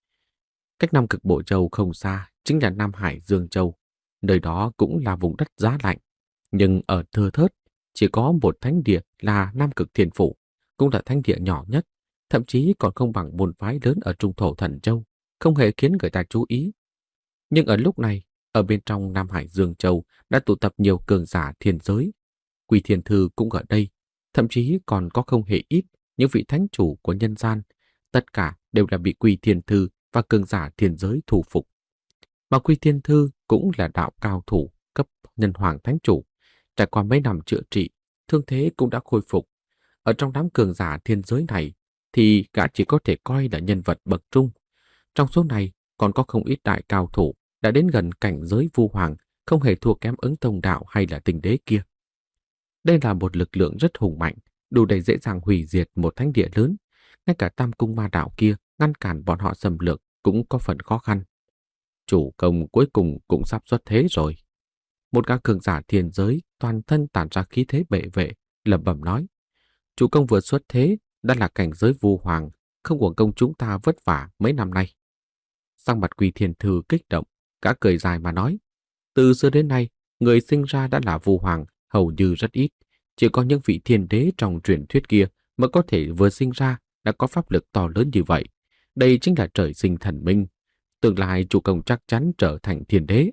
[SPEAKER 1] Cách Nam Cực Bộ Châu không xa, chính là Nam Hải Dương Châu. Nơi đó cũng là vùng đất giá lạnh, nhưng ở thưa thớt, chỉ có một thánh địa là Nam Cực Thiên Phủ, cũng là thánh địa nhỏ nhất, thậm chí còn không bằng môn phái lớn ở Trung Thổ Thần Châu, không hề khiến người ta chú ý. Nhưng ở lúc này, ở bên trong Nam Hải Dương Châu đã tụ tập nhiều cường giả thiên giới. Quỳ Thiên Thư cũng ở đây, thậm chí còn có không hề ít những vị thánh chủ của nhân gian, tất cả đều là bị Quỳ Thiên Thư và cường giả thiên giới thủ phục. Mà Quỳ Thiên Thư cũng là đạo cao thủ cấp nhân hoàng thánh chủ, trải qua mấy năm chữa trị, thương thế cũng đã khôi phục. Ở trong đám cường giả thiên giới này thì gã chỉ có thể coi là nhân vật bậc trung. Trong số này còn có không ít đại cao thủ đã đến gần cảnh giới Vu Hoàng, không hề thua kém Ứng Tông Đạo hay là Tình Đế kia. Đây là một lực lượng rất hùng mạnh, đủ để dễ dàng hủy diệt một thánh địa lớn. Ngay cả Tam Cung Ma Đạo kia ngăn cản bọn họ xâm lược cũng có phần khó khăn. Chủ công cuối cùng cũng sắp xuất thế rồi. Một gã cường giả thiên giới toàn thân tản ra khí thế bệ vệ, lẩm bẩm nói: chủ công vừa xuất thế đã là cảnh giới Vu Hoàng, không uổng công chúng ta vất vả mấy năm nay. Sang mặt Quỳ Thiên Thư kích động, gã cười dài mà nói: từ xưa đến nay, người sinh ra đã là Vu Hoàng hầu như rất ít, chỉ có những vị thiên đế trong truyền thuyết kia mới có thể vừa sinh ra đã có pháp lực to lớn như vậy. Đây chính là trời sinh thần minh, tương lai chủ công chắc chắn trở thành thiên đế.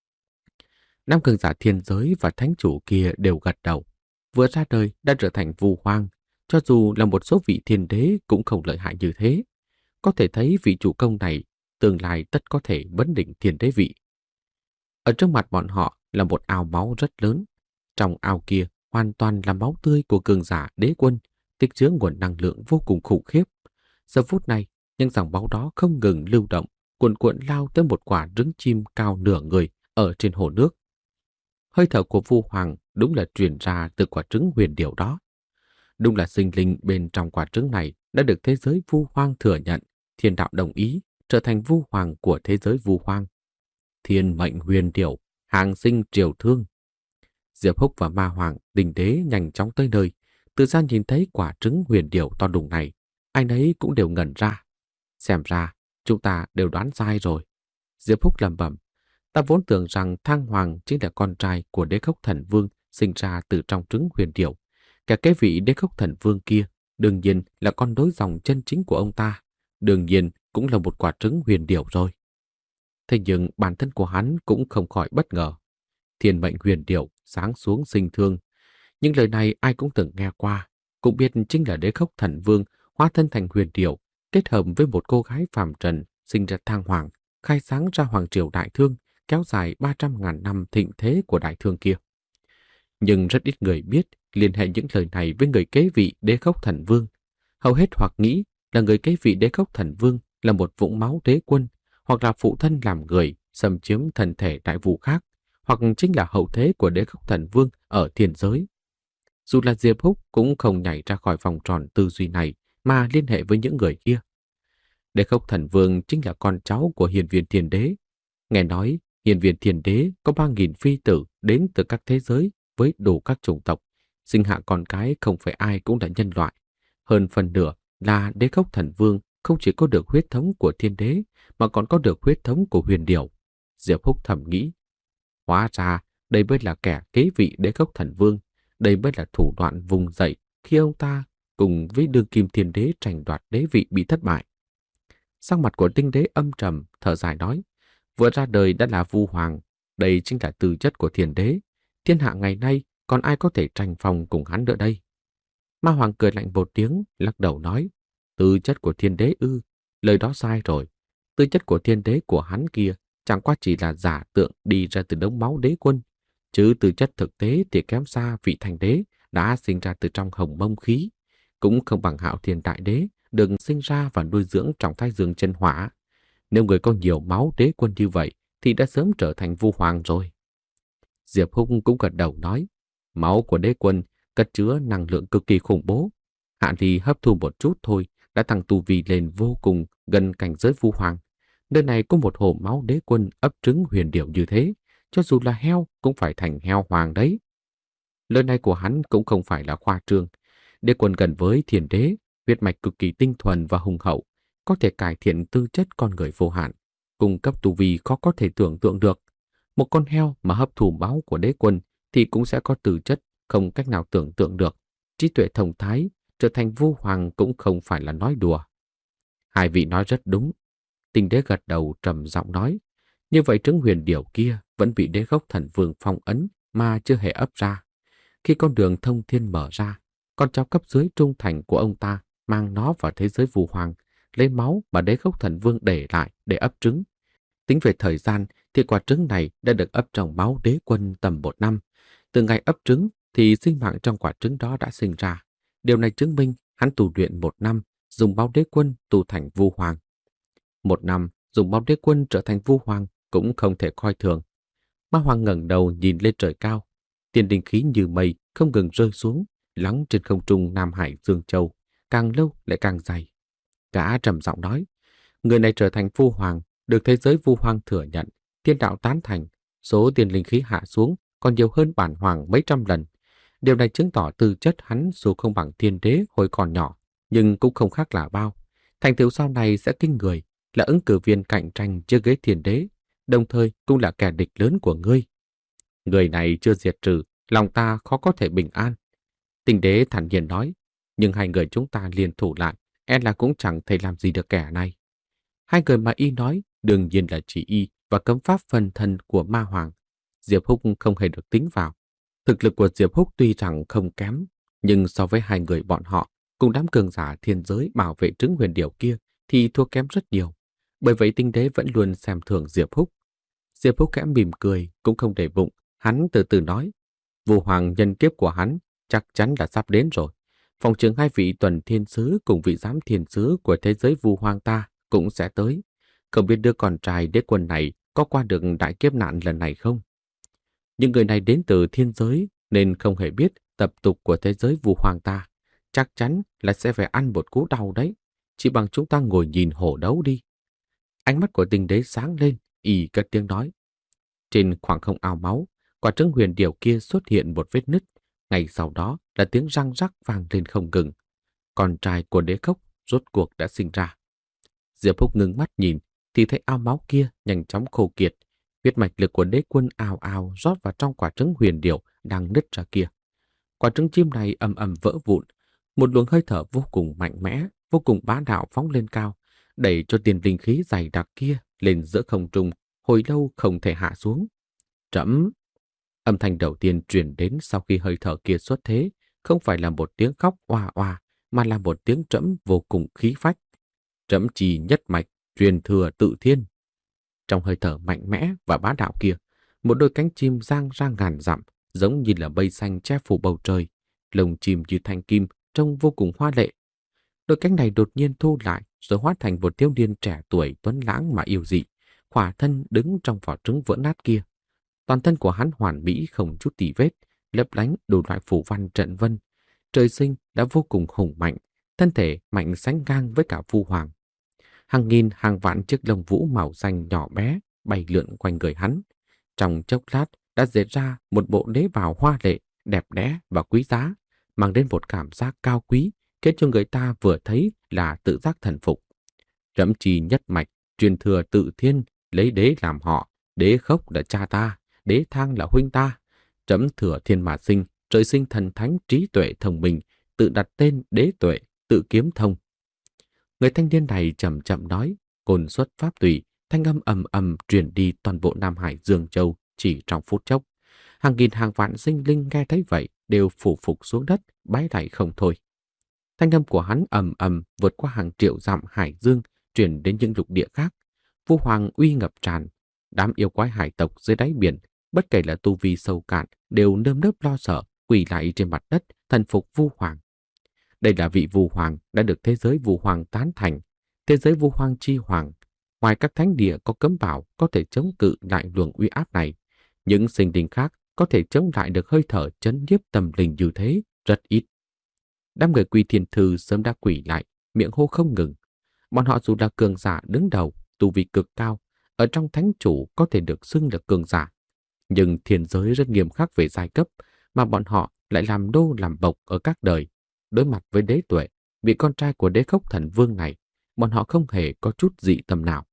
[SPEAKER 1] Năm cường giả thiên giới và thánh chủ kia đều gật đầu, vừa ra đời đã trở thành Vu Hoàng, cho dù là một số vị thiên đế cũng không lợi hại như thế. Có thể thấy vị chủ công này tương lai tất có thể vấn đỉnh thiên đế vị. Ở trước mặt bọn họ là một ao máu rất lớn. Trong ao kia hoàn toàn là máu tươi của cường giả đế quân, tích chứa nguồn năng lượng vô cùng khủng khiếp. Giờ phút này, những dòng máu đó không ngừng lưu động, cuồn cuộn lao tới một quả trứng chim cao nửa người ở trên hồ nước. Hơi thở của Vu Hoàng đúng là truyền ra từ quả trứng huyền điểu đó. Đúng là sinh linh bên trong quả trứng này đã được thế giới Vu Hoang thừa nhận, thiên đạo đồng ý, trở thành Vu Hoàng của thế giới Vu Hoang. Thiên mệnh huyền điểu, hàng sinh triều thương. Diệp Húc và Ma Hoàng, Tình Đế nhanh chóng tới nơi, từ xa nhìn thấy quả trứng huyền điểu to đùng này, ai nấy cũng đều ngẩn ra. Xem ra, chúng ta đều đoán sai rồi. Diệp Húc lẩm bẩm, ta vốn tưởng rằng Thang Hoàng chính là con trai của Đế Khốc Thần Vương sinh ra từ trong trứng huyền điểu. Cả cái vị Đế Khốc Thần Vương kia đương nhiên là con nối dòng chân chính của ông ta, đương nhiên cũng là một quả trứng huyền điểu rồi. Thế nhưng bản thân của hắn cũng không khỏi bất ngờ. Thiên mệnh huyền điểu sáng xuống sinh thương. Những lời này ai cũng từng nghe qua, cũng biết chính là Đế Khốc Thần Vương hóa thân thành huyền điểu, kết hợp với một cô gái phàm trần sinh ra thang hoàng, khai sáng ra hoàng triều đại thương, kéo dài ba trăm ngàn năm thịnh thế của đại thương kia. Nhưng rất ít người biết liên hệ những lời này với người kế vị Đế Khốc Thần Vương. Hầu hết hoặc nghĩ là người kế vị Đế Khốc Thần Vương là một vũng máu đế quân, hoặc là phụ thân làm người xâm chiếm thân thể đại vũ khác, hoặc chính là hậu thế của Đế Khốc Thần Vương ở thiên giới. Dù là Diệp Húc cũng không nhảy ra khỏi vòng tròn tư duy này mà liên hệ với những người kia. Đế Khốc Thần Vương chính là con cháu của Hiên Viên Thiên Đế. Nghe nói Hiên Viên Thiên Đế có ba nghìn phi tử đến từ các thế giới với đủ các chủng tộc, sinh hạ con cái không phải ai cũng là nhân loại. Hơn phần nửa là Đế Khốc Thần Vương không chỉ có được huyết thống của Thiên Đế mà còn có được huyết thống của huyền điểu. Diệp Húc thầm nghĩ, hóa ra đây mới là kẻ kế vị Đế Khốc Thần Vương, đây mới là thủ đoạn vùng dậy khi ông ta cùng với đương kim Thiên Đế tranh đoạt đế vị bị thất bại. Sắc mặt của Tinh Đế âm trầm, thở dài nói, vừa ra đời đã là Vu Hoàng, đây chính là tư chất của Thiên Đế. Thiên hạ ngày nay còn ai có thể tranh phong cùng hắn nữa đây? Ma Hoàng cười lạnh một tiếng, lắc đầu nói, tư chất của Thiên Đế ư, lời đó sai rồi. Tư chất của Thiên Đế của hắn kia chẳng qua chỉ là giả tượng đi ra từ đống máu đế quân, chứ tư chất thực tế thì kém xa vị thành đế đã sinh ra từ trong hồng mông khí, cũng không bằng Hạo Thiên Đại Đế được sinh ra và nuôi dưỡng trong thái dương chân hỏa. Nếu người có nhiều máu đế quân như vậy thì đã sớm trở thành Vu Hoàng rồi. Diệp Húc cũng gật đầu nói, máu của đế quân cất chứa năng lượng cực kỳ khủng bố. Hạ Ly hấp thu một chút thôi đã tăng tu vi lên vô cùng gần cảnh giới Vu Hoàng. Nơi này có một hồ máu đế quân ấp trứng huyền điểu như thế, cho dù là heo cũng phải thành heo hoàng đấy. Lời này của hắn cũng không phải là khoa trương. Đế quân gần với Thiên Đế, huyết mạch cực kỳ tinh thuần và hùng hậu, có thể cải thiện tư chất con người vô hạn, cung cấp tu vi khó có thể tưởng tượng được. Một con heo mà hấp thụ máu của đế quân thì cũng sẽ có tư chất không cách nào tưởng tượng được. Trí tuệ thông thái, trở thành Vu Hoàng cũng không phải là nói đùa. Hai vị nói rất đúng. Tinh Đế gật đầu trầm giọng nói, như vậy trứng huyền điểu kia vẫn bị Đế Khốc Thần Vương phong ấn mà chưa hề ấp ra. Khi con đường thông thiên mở ra, con cháu cấp dưới trung thành của ông ta mang nó vào thế giới Vu Hoàng, lấy máu mà Đế Khốc Thần Vương để lại để ấp trứng. Tính về thời gian thì quả trứng này đã được ấp trong máu đế quân tầm một năm. Từ ngày ấp trứng thì sinh mạng trong quả trứng đó đã sinh ra. Điều này chứng minh hắn tu luyện một năm, dùng máu đế quân tu thành Vu Hoàng. Một năm dùng máu đế quân trở thành Vu Hoàng cũng không thể coi thường. Ma Hoàng ngẩng đầu nhìn lên trời cao, tiền đình khí như mây không ngừng rơi xuống, lắng trên không trung Nam Hải Dương Châu, càng lâu lại càng dày. Gã trầm giọng nói, người này trở thành Vu Hoàng, được thế giới Vu Hoàng thừa nhận, thiên đạo tán thành, số tiền linh khí hạ xuống còn nhiều hơn bản hoàng mấy trăm lần. Điều này chứng tỏ tư chất hắn dù không bằng Thiên Đế hồi còn nhỏ, nhưng cũng không khác là bao. Thành tựu sau này sẽ kinh người, là ứng cử viên cạnh tranh chiếc ghế Thiên Đế, đồng thời cũng là kẻ địch lớn của ngươi. Người này chưa diệt trừ, lòng ta khó có thể bình an. Tinh Đế thản nhiên nói, nhưng hai người chúng ta liên thủ lại, e là cũng chẳng thể làm gì được kẻ này. Hai người mà y nói đương nhiên là chỉ y và cấm pháp phần thân của Ma Hoàng. Diệp Húc không hề được tính vào. Thực lực của Diệp Húc tuy rằng không kém, nhưng so với hai người bọn họ cùng đám cường giả thiên giới bảo vệ trứng huyền điểu kia thì thua kém rất nhiều. Bởi vậy Tinh Đế vẫn luôn xem thường Diệp Húc. Diệp Húc khẽ mỉm cười, cũng không để bụng. Hắn từ từ nói, Vu Hoàng nhân kiếp của hắn chắc chắn là sắp đến rồi. Phòng trưởng hai vị tuần thiên sứ cùng vị giám thiên sứ của thế giới Vu Hoàng ta cũng sẽ tới. Không biết đứa con trai đế quân này có qua được đại kiếp nạn lần này không? Những người này đến từ thiên giới nên không hề biết tập tục của thế giới Vu Hoàng ta. Chắc chắn là sẽ phải ăn một cú đau đấy. Chỉ bằng chúng ta ngồi nhìn hổ đấu đi. Ánh mắt của Tinh Đế sáng lên, y cất tiếng nói. Trên khoảng không ao máu, quả trứng huyền điểu kia xuất hiện một vết nứt. Ngay sau đó là tiếng răng rắc vang lên không ngừng. Con trai của Đế Khốc rốt cuộc đã sinh ra. Diệp Húc ngưng mắt nhìn thì thấy ao máu kia nhanh chóng khô kiệt. Huyết mạch lực của đế quân ào ào rót vào trong quả trứng huyền điểu đang nứt ra kia. Quả trứng chim này ầm ầm vỡ vụn. Một luồng hơi thở vô cùng mạnh mẽ, vô cùng bá đạo phóng lên cao, đẩy cho tiền linh khí dày đặc kia lên giữa không trung, hồi lâu không thể hạ xuống. Trẫm! Âm thanh đầu tiên truyền đến sau khi hơi thở kia xuất thế, không phải là một tiếng khóc oà oà, mà là một tiếng trẫm vô cùng khí phách. Trẫm chỉ nhất mạch, truyền thừa tự thiên. Trong hơi thở mạnh mẽ và bá đạo kia, một đôi cánh chim giang ra ngàn dặm, giống như là mây xanh che phủ bầu trời, lồng chim như thanh kim, trông vô cùng hoa lệ. Đôi cánh này đột nhiên thu lại, rồi hóa thành một thiếu niên trẻ tuổi tuấn lãng mà yêu dị, khỏa thân đứng trong vỏ trứng vỡ nát kia. Toàn thân của hắn hoàn mỹ không chút tì vết, lấp lánh đủ loại phù văn trận vân. Trời sinh đã vô cùng hùng mạnh, thân thể mạnh sánh ngang với cả Vu Hoàng. Hàng nghìn hàng vạn chiếc lông vũ màu xanh nhỏ bé bay lượn quanh người hắn. Trong chốc lát đã dệt ra một bộ đế bào hoa lệ, đẹp đẽ và quý giá, mang đến một cảm giác cao quý, khiến cho người ta vừa thấy là tự giác thần phục. Trẫm chi nhất mạch, truyền thừa tự thiên, lấy đế làm họ, đế khốc là cha ta, đế thang là huynh ta. Trẫm thừa thiên mà sinh, trời sinh thần thánh trí tuệ thông minh, tự đặt tên đế tuệ, tự kiếm thông. Người thanh niên này chậm chậm nói, cồn xuất pháp tùy, thanh âm ầm ầm truyền đi toàn bộ Nam Hải Dương Châu chỉ trong phút chốc. Hàng nghìn hàng vạn sinh linh nghe thấy vậy đều phủ phục xuống đất, bái lạy không thôi. Thanh âm của hắn ầm ầm vượt qua hàng triệu dặm hải dương, truyền đến những lục địa khác. Vu Hoàng uy ngập tràn, đám yêu quái hải tộc dưới đáy biển, bất kể là tu vi sâu cạn, đều nơm nớp lo sợ, quỳ lại trên mặt đất, thần phục Vu Hoàng. Đây là vị Vu Hoàng đã được thế giới Vu Hoàng tán thành. Thế giới Vu Hoàng chi hoàng, ngoài các thánh địa có cấm bảo có thể chống cự lại luồng uy áp này, những sinh linh khác có thể chống lại được hơi thở chấn nhiếp tâm linh như thế rất ít. Đám người Quy Thiên Thư sớm đã quỳ lại, miệng hô không ngừng. Bọn họ dù là cường giả đứng đầu, tu vi cực cao, ở trong thánh chủ có thể được xưng là cường giả. Nhưng thiên giới rất nghiêm khắc về giai cấp, mà bọn họ lại làm đô làm bộc ở các đời. Đối mặt với đế tuệ, vị con trai của đế khốc thần vương này, bọn họ không hề có chút dị tâm nào.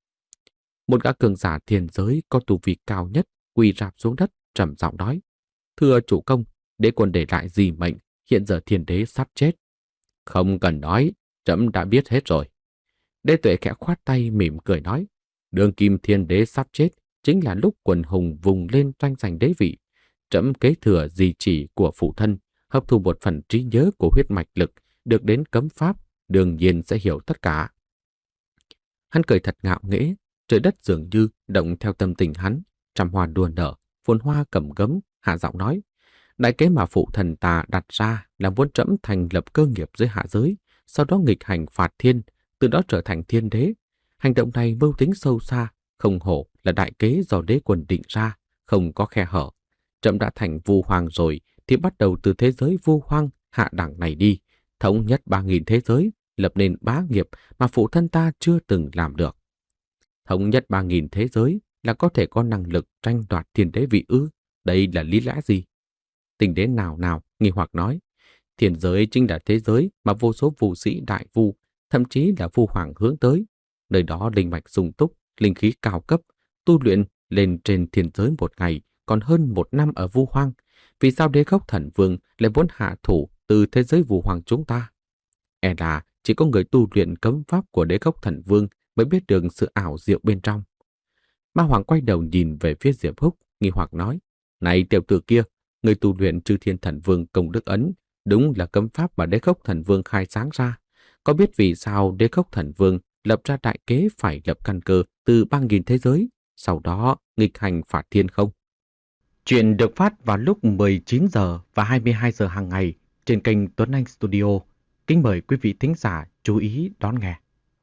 [SPEAKER 1] Một gã cường giả thiên giới có tu vi cao nhất quỳ rạp xuống đất, trầm giọng nói: "Thưa chủ công, đế quân để lại gì mệnh, hiện giờ thiên đế sắp chết." "Không cần nói, trẫm đã biết hết rồi." Đế tuệ khẽ khoát tay mỉm cười nói: "Đương kim thiên đế sắp chết, chính là lúc quần hùng vùng lên tranh giành đế vị. Trẫm kế thừa di chỉ của phụ thân, hấp thu một phần trí nhớ của huyết mạch lực, được đến cấm pháp, đương nhiên sẽ hiểu tất cả." Hắn cười thật ngạo nghễ, trời đất dường như động theo tâm tình hắn, trăm hoa đua nở, phồn hoa cầm gấm, hạ giọng nói: "Đại kế mà phụ thần ta đặt ra là muốn trẫm thành lập cơ nghiệp dưới hạ giới, sau đó nghịch hành phạt thiên, từ đó trở thành thiên đế. Hành động này mưu tính sâu xa, không hổ là đại kế do đế quân định ra, không có khe hở. Trẫm đã thành Vu Hoàng rồi, thì bắt đầu từ thế giới Vu Hoang hạ đẳng này đi, thống nhất ba nghìn thế giới, lập nên bá nghiệp mà phụ thân ta chưa từng làm được." Thống nhất ba nghìn thế giới là có thể có năng lực tranh đoạt thiên đế vị ư? Đây là lý lẽ gì? Tình đế nào nào nghi hoặc nói: "Thiên giới chính là thế giới mà vô số vu sĩ đại vu, thậm chí là Vu Hoàng hướng tới. Nơi đó linh mạch sung túc, linh khí cao cấp, tu luyện lên trên thiên giới một ngày còn hơn một năm ở Vu Hoang. Vì sao đế khốc thần vương lại muốn hạ thủ từ thế giới Vu Hoàng chúng ta? E là chỉ có người tu luyện cấm pháp của đế khốc thần vương mới biết được sự ảo diệu bên trong." Ma Hoàng quay đầu nhìn về phía Diệp Húc, nghi hoặc nói: "Này tiểu tử kia, người tu luyện Chư Thiên Thần Vương công đức ấn, đúng là cấm pháp mà đế khốc thần vương khai sáng ra. Có biết vì sao đế khốc thần vương lập ra đại kế phải lập căn cơ từ ba nghìn thế giới, sau đó nghịch hành phạt thiên không?" Chuyện được phát vào lúc mười chín giờ và hai mươi hai giờ hàng ngày trên kênh Tuấn Anh Studio. Kính mời quý vị thính giả chú ý đón nghe.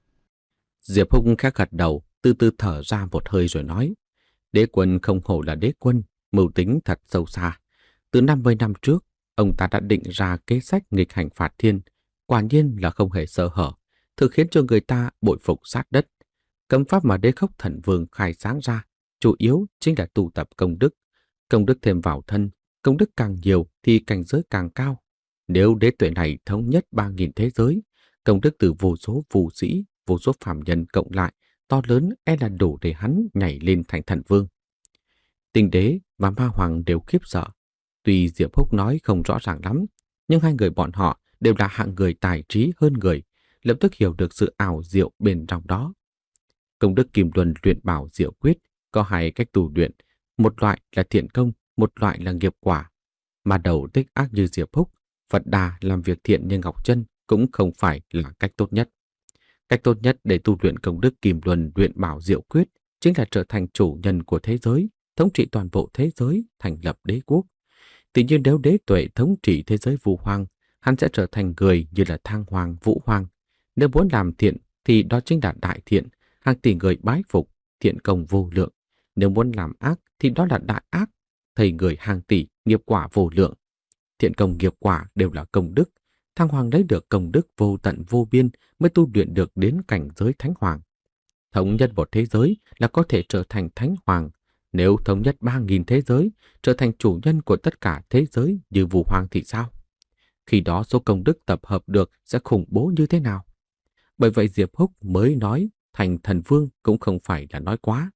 [SPEAKER 1] Diệp Hùng khẽ gật đầu, từ từ thở ra một hơi rồi nói: "Đế quân không hổ là đế quân, mưu tính thật sâu xa. Từ năm mươi năm trước, ông ta đã định ra kế sách nghịch hành phạt thiên, quả nhiên là không hề sơ hở, thực khiến cho người ta bội phục sát đất. Cấm pháp mà đế khốc thần vương khai sáng ra, chủ yếu chính là tu tập công đức. Công đức thêm vào thân, công đức càng nhiều thì cảnh giới càng cao. Nếu đế tuệ này thống nhất ba nghìn thế giới, công đức từ vô số phù sĩ, vô số phàm nhân cộng lại, to lớn e là đủ để hắn nhảy lên thành thần vương." Tinh đế và ma hoàng đều khiếp sợ. Tuy Diệp Húc nói không rõ ràng lắm, nhưng hai người bọn họ đều là hạng người tài trí hơn người, lập tức hiểu được sự ảo diệu bên trong đó. Công đức Kim Luân luyện bảo diệu quyết có hai cách tu luyện, một loại là thiện công, một loại là nghiệp quả. Mà đầu tích ác như Diệp Húc, Phật Đà làm việc thiện như Ngọc Chân, cũng không phải là cách tốt nhất. Cách tốt nhất để tu luyện công đức Kim Luân luyện bảo diệu quyết chính là trở thành chủ nhân của thế giới, thống trị toàn bộ thế giới, thành lập đế quốc. Tuy nhiên nếu đế tuệ thống trị thế giới Vu Hoang, hắn sẽ trở thành người như là Thang Hoàng, Vũ Hoàng. Nếu muốn làm thiện thì đó chính là đại thiện, hàng tỷ người bái phục, thiện công vô lượng. Nếu muốn làm ác thì đó là đại ác, thầy người hàng tỷ, nghiệp quả vô lượng. Thiện công nghiệp quả đều là công đức. Thang Hoàng lấy được công đức vô tận vô biên mới tu luyện được đến cảnh giới Thánh Hoàng. Thống nhất một thế giới là có thể trở thành Thánh Hoàng. Nếu thống nhất ba nghìn thế giới, trở thành chủ nhân của tất cả thế giới như Vu Hoàng thì sao? Khi đó số công đức tập hợp được sẽ khủng bố như thế nào? Bởi vậy Diệp Húc mới nói thành thần vương cũng không phải là nói quá.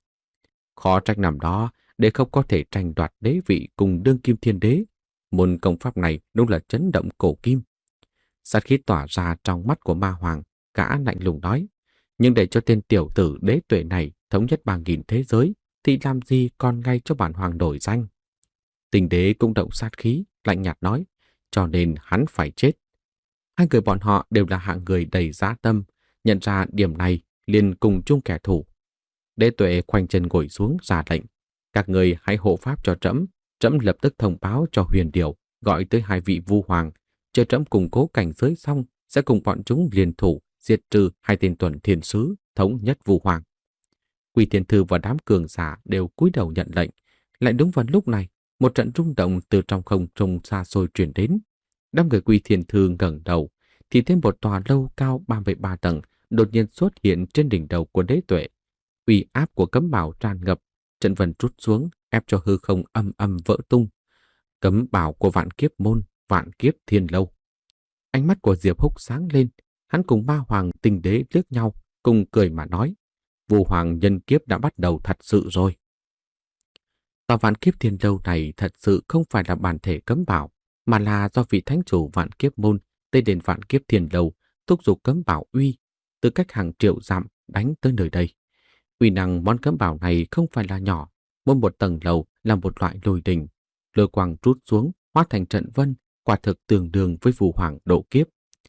[SPEAKER 1] Khó trách nằm đó để không có thể tranh đoạt đế vị cùng đương kim thiên đế. Môn công pháp này đúng là chấn động cổ kim. Sát khí tỏa ra trong mắt của ma hoàng, gã lạnh lùng nói. Nhưng để cho tên tiểu tử đế tuệ này thống nhất ba nghìn thế giới, thì làm gì còn ngay cho bản hoàng đổi danh. Tình đế cũng động sát khí, lạnh nhạt nói, cho nên hắn phải chết. Hai người bọn họ đều là hạng người đầy dã tâm, nhận ra điểm này liền cùng chung kẻ thù. Đế tuệ khoanh chân ngồi xuống ra lệnh, các người hãy hộ pháp cho trẫm. Trẫm lập tức thông báo cho Huyền Điểu, gọi tới hai vị Vu Hoàng, chờ trẫm củng cố cảnh giới xong sẽ cùng bọn chúng liên thủ diệt trừ hai tên tuần thiên sứ, thống nhất Vu Hoàng. Quỷ Thiên Thư và đám cường giả đều cúi đầu nhận lệnh. Lại đúng vào lúc này, một trận rung động từ trong không trung xa xôi truyền đến. Đám người Quỷ Thiên Thư ngẩng đầu, thì thêm một tòa lâu cao ba mươi ba tầng đột nhiên xuất hiện trên đỉnh đầu của đế tuệ. Uy áp của cấm bảo tràn ngập, trận vân trút xuống, ép cho hư không âm âm vỡ tung. Cấm bảo của vạn kiếp môn, vạn kiếp thiên lâu. Ánh mắt của Diệp Húc sáng lên, hắn cùng ma hoàng tinh đế liếc nhau, cùng cười mà nói. Vu Hoàng nhân kiếp đã bắt đầu thật sự rồi. Tòa vạn kiếp thiên lâu này thật sự không phải là bản thể cấm bảo, mà là do vị thánh chủ vạn kiếp môn tên đến vạn kiếp thiên lâu thúc giục cấm bảo uy từ cách hàng triệu dặm đánh tới nơi đây. Uy năng món cấm bảo này không phải là nhỏ, mỗi một tầng lầu là một loại lôi đình, lôi quang trút xuống hóa thành trận vân, quả thực tương đương với Vu Hoàng độ kiếp.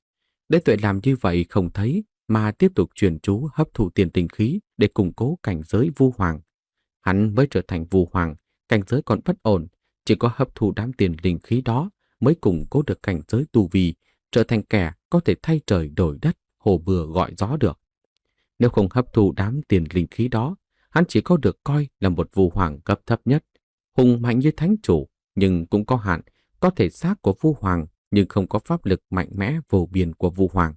[SPEAKER 1] Đế tuệ làm như vậy không thấy, mà tiếp tục truyền chú hấp thụ tiền tinh khí để củng cố cảnh giới Vu Hoàng. Hắn mới trở thành Vu Hoàng, cảnh giới còn bất ổn, chỉ có hấp thụ đám tiền linh khí đó mới củng cố được cảnh giới tu vi, trở thành kẻ có thể thay trời đổi đất, hồ bừa gọi gió được. Nếu không hấp thụ đám tiền linh khí đó, hắn chỉ có được coi là một Vu Hoàng cấp thấp nhất, hùng mạnh như thánh chủ, nhưng cũng có hạn, có thể xác của Vu Hoàng nhưng không có pháp lực mạnh mẽ vô biên của Vu Hoàng.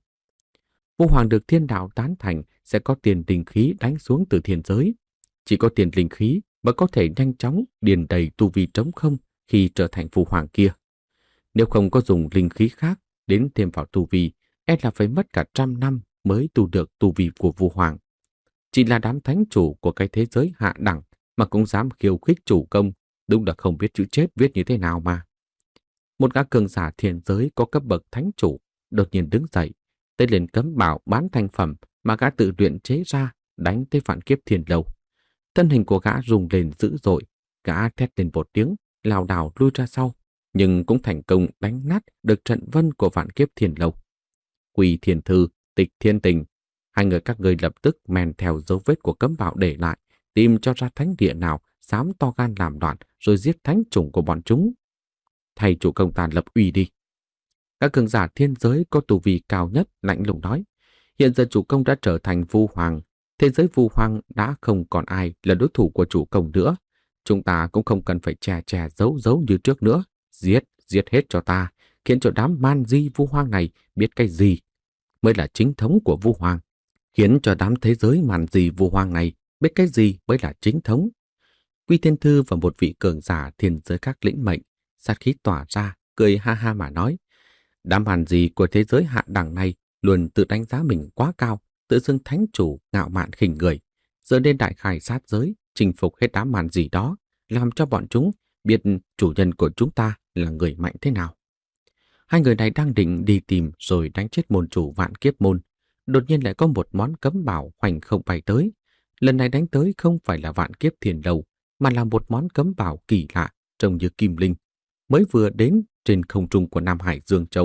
[SPEAKER 1] Vu Hoàng được thiên đạo tán thành sẽ có tiền linh khí đánh xuống từ thiên giới. Chỉ có tiền linh khí mới có thể nhanh chóng điền đầy tu vi trống không khi trở thành Vu Hoàng kia. Nếu không có dùng linh khí khác đến thêm vào tu vi, e là phải mất cả trăm năm mới tu được tu vi của Vu Hoàng. Chỉ là đám thánh chủ của cái thế giới hạ đẳng mà cũng dám khiêu khích chủ công, đúng là không biết chữ chết viết như thế nào mà. Một gã cường giả thiên giới có cấp bậc thánh chủ đột nhiên đứng dậy, tay lên cấm bảo bán thành phẩm mà gã tự luyện chế ra, đánh tới vạn kiếp thiên lâu. Thân hình của gã rung lên dữ dội, gã thét lên một tiếng, lảo đảo lui ra sau, nhưng cũng thành công đánh nát được trận vân của vạn kiếp thiên lâu. Quỷ Thiên Thư, Tịch Thiên Tình, hai người các ngươi lập tức men theo dấu vết của cấm bảo để lại, tìm cho ra thánh địa nào dám to gan làm loạn rồi giết thánh chủng của bọn chúng. Thầy chủ công ta lập uy đi. Các cường giả thiên giới có tu vi cao nhất lạnh lùng nói, hiện giờ chủ công đã trở thành Vu Hoàng, thế giới Vu Hoàng đã không còn ai là đối thủ của chủ công nữa. Chúng ta cũng không cần phải chè chè giấu giấu như trước nữa, giết, giết hết cho ta, khiến cho đám man di Vu Hoàng này biết cái gì mới là chính thống của Vu Hoàng, khiến cho đám thế giới man di Vu Hoàng này biết cái gì mới là chính thống. Quy Thiên Thư và một vị cường giả thiên giới các lĩnh mệnh, sát khí tỏa ra, cười ha ha mà nói, đám man di của thế giới hạ đẳng này luôn tự đánh giá mình quá cao, tự xưng thánh chủ ngạo mạn khinh người, giờ nên đại khai sát giới, chinh phục hết đám man di đó, làm cho bọn chúng biết chủ nhân của chúng ta là người mạnh thế nào. Hai người này đang định đi tìm rồi đánh chết môn chủ vạn kiếp môn, đột nhiên lại có một món cấm bảo hoành không bay tới. Lần này đánh tới không phải là vạn kiếp thiên lâu, mà là một món cấm bảo kỳ lạ trông như kim linh, mới vừa đến trên không trung của Nam Hải Dương Châu,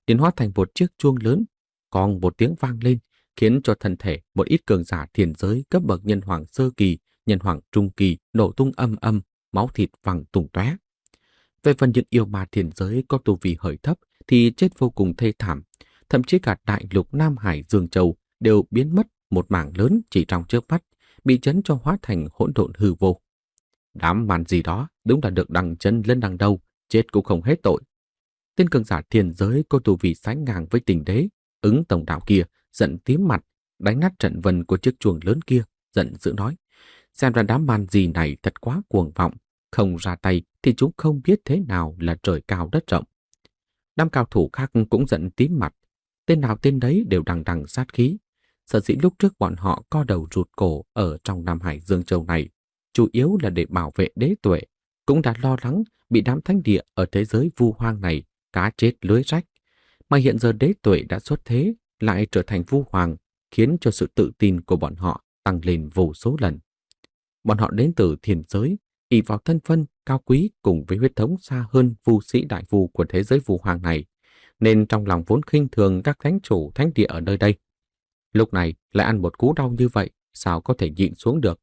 [SPEAKER 1] liền hóa thành một chiếc chuông lớn, còn một tiếng vang lên, khiến cho thân thể một ít cường giả thiền giới cấp bậc nhân hoàng sơ kỳ, nhân hoàng trung kỳ nổ tung âm âm, máu thịt văng tung tóe. Về phần những yêu ma thiền giới có tu vi hơi thấp thì chết vô cùng thê thảm, thậm chí cả đại lục Nam Hải Dương Châu đều biến mất một mảng lớn chỉ trong chớp mắt, bị chấn cho hóa thành hỗn độn hư vô. Đám màn gì đó đúng là được đằng chân lên đằng đầu, chết cũng không hết tội. Tên cường giả thiền giới có tu vi sánh ngang với tình đế, ứng tổng đạo kia giận tím mặt, đánh nát trận vân của chiếc chuông lớn kia, giận dữ nói: xem ra đám man gì này thật quá cuồng vọng, không ra tay thì chúng không biết thế nào là trời cao đất rộng. Đám cao thủ khác cũng giận tím mặt, tên nào tên đấy đều đằng đằng sát khí. Sở dĩ lúc trước bọn họ co đầu rụt cổ ở trong Nam Hải Dương Châu này, chủ yếu là để bảo vệ đế tuệ, cũng đã lo lắng bị đám thánh địa ở thế giới vu hoang này cá chết lưới rách. Mà hiện giờ đế tuệ đã xuất thế, lại trở thành vu hoàng, khiến cho sự tự tin của bọn họ tăng lên vô số lần. Bọn họ đến từ thiền giới, ỷ vào thân phân cao quý cùng với huyết thống xa hơn vu sĩ đại vu của thế giới vu hoàng này, nên trong lòng vốn khinh thường các thánh chủ thánh địa ở nơi đây. Lúc này lại ăn một cú đau như vậy, sao có thể nhịn xuống được.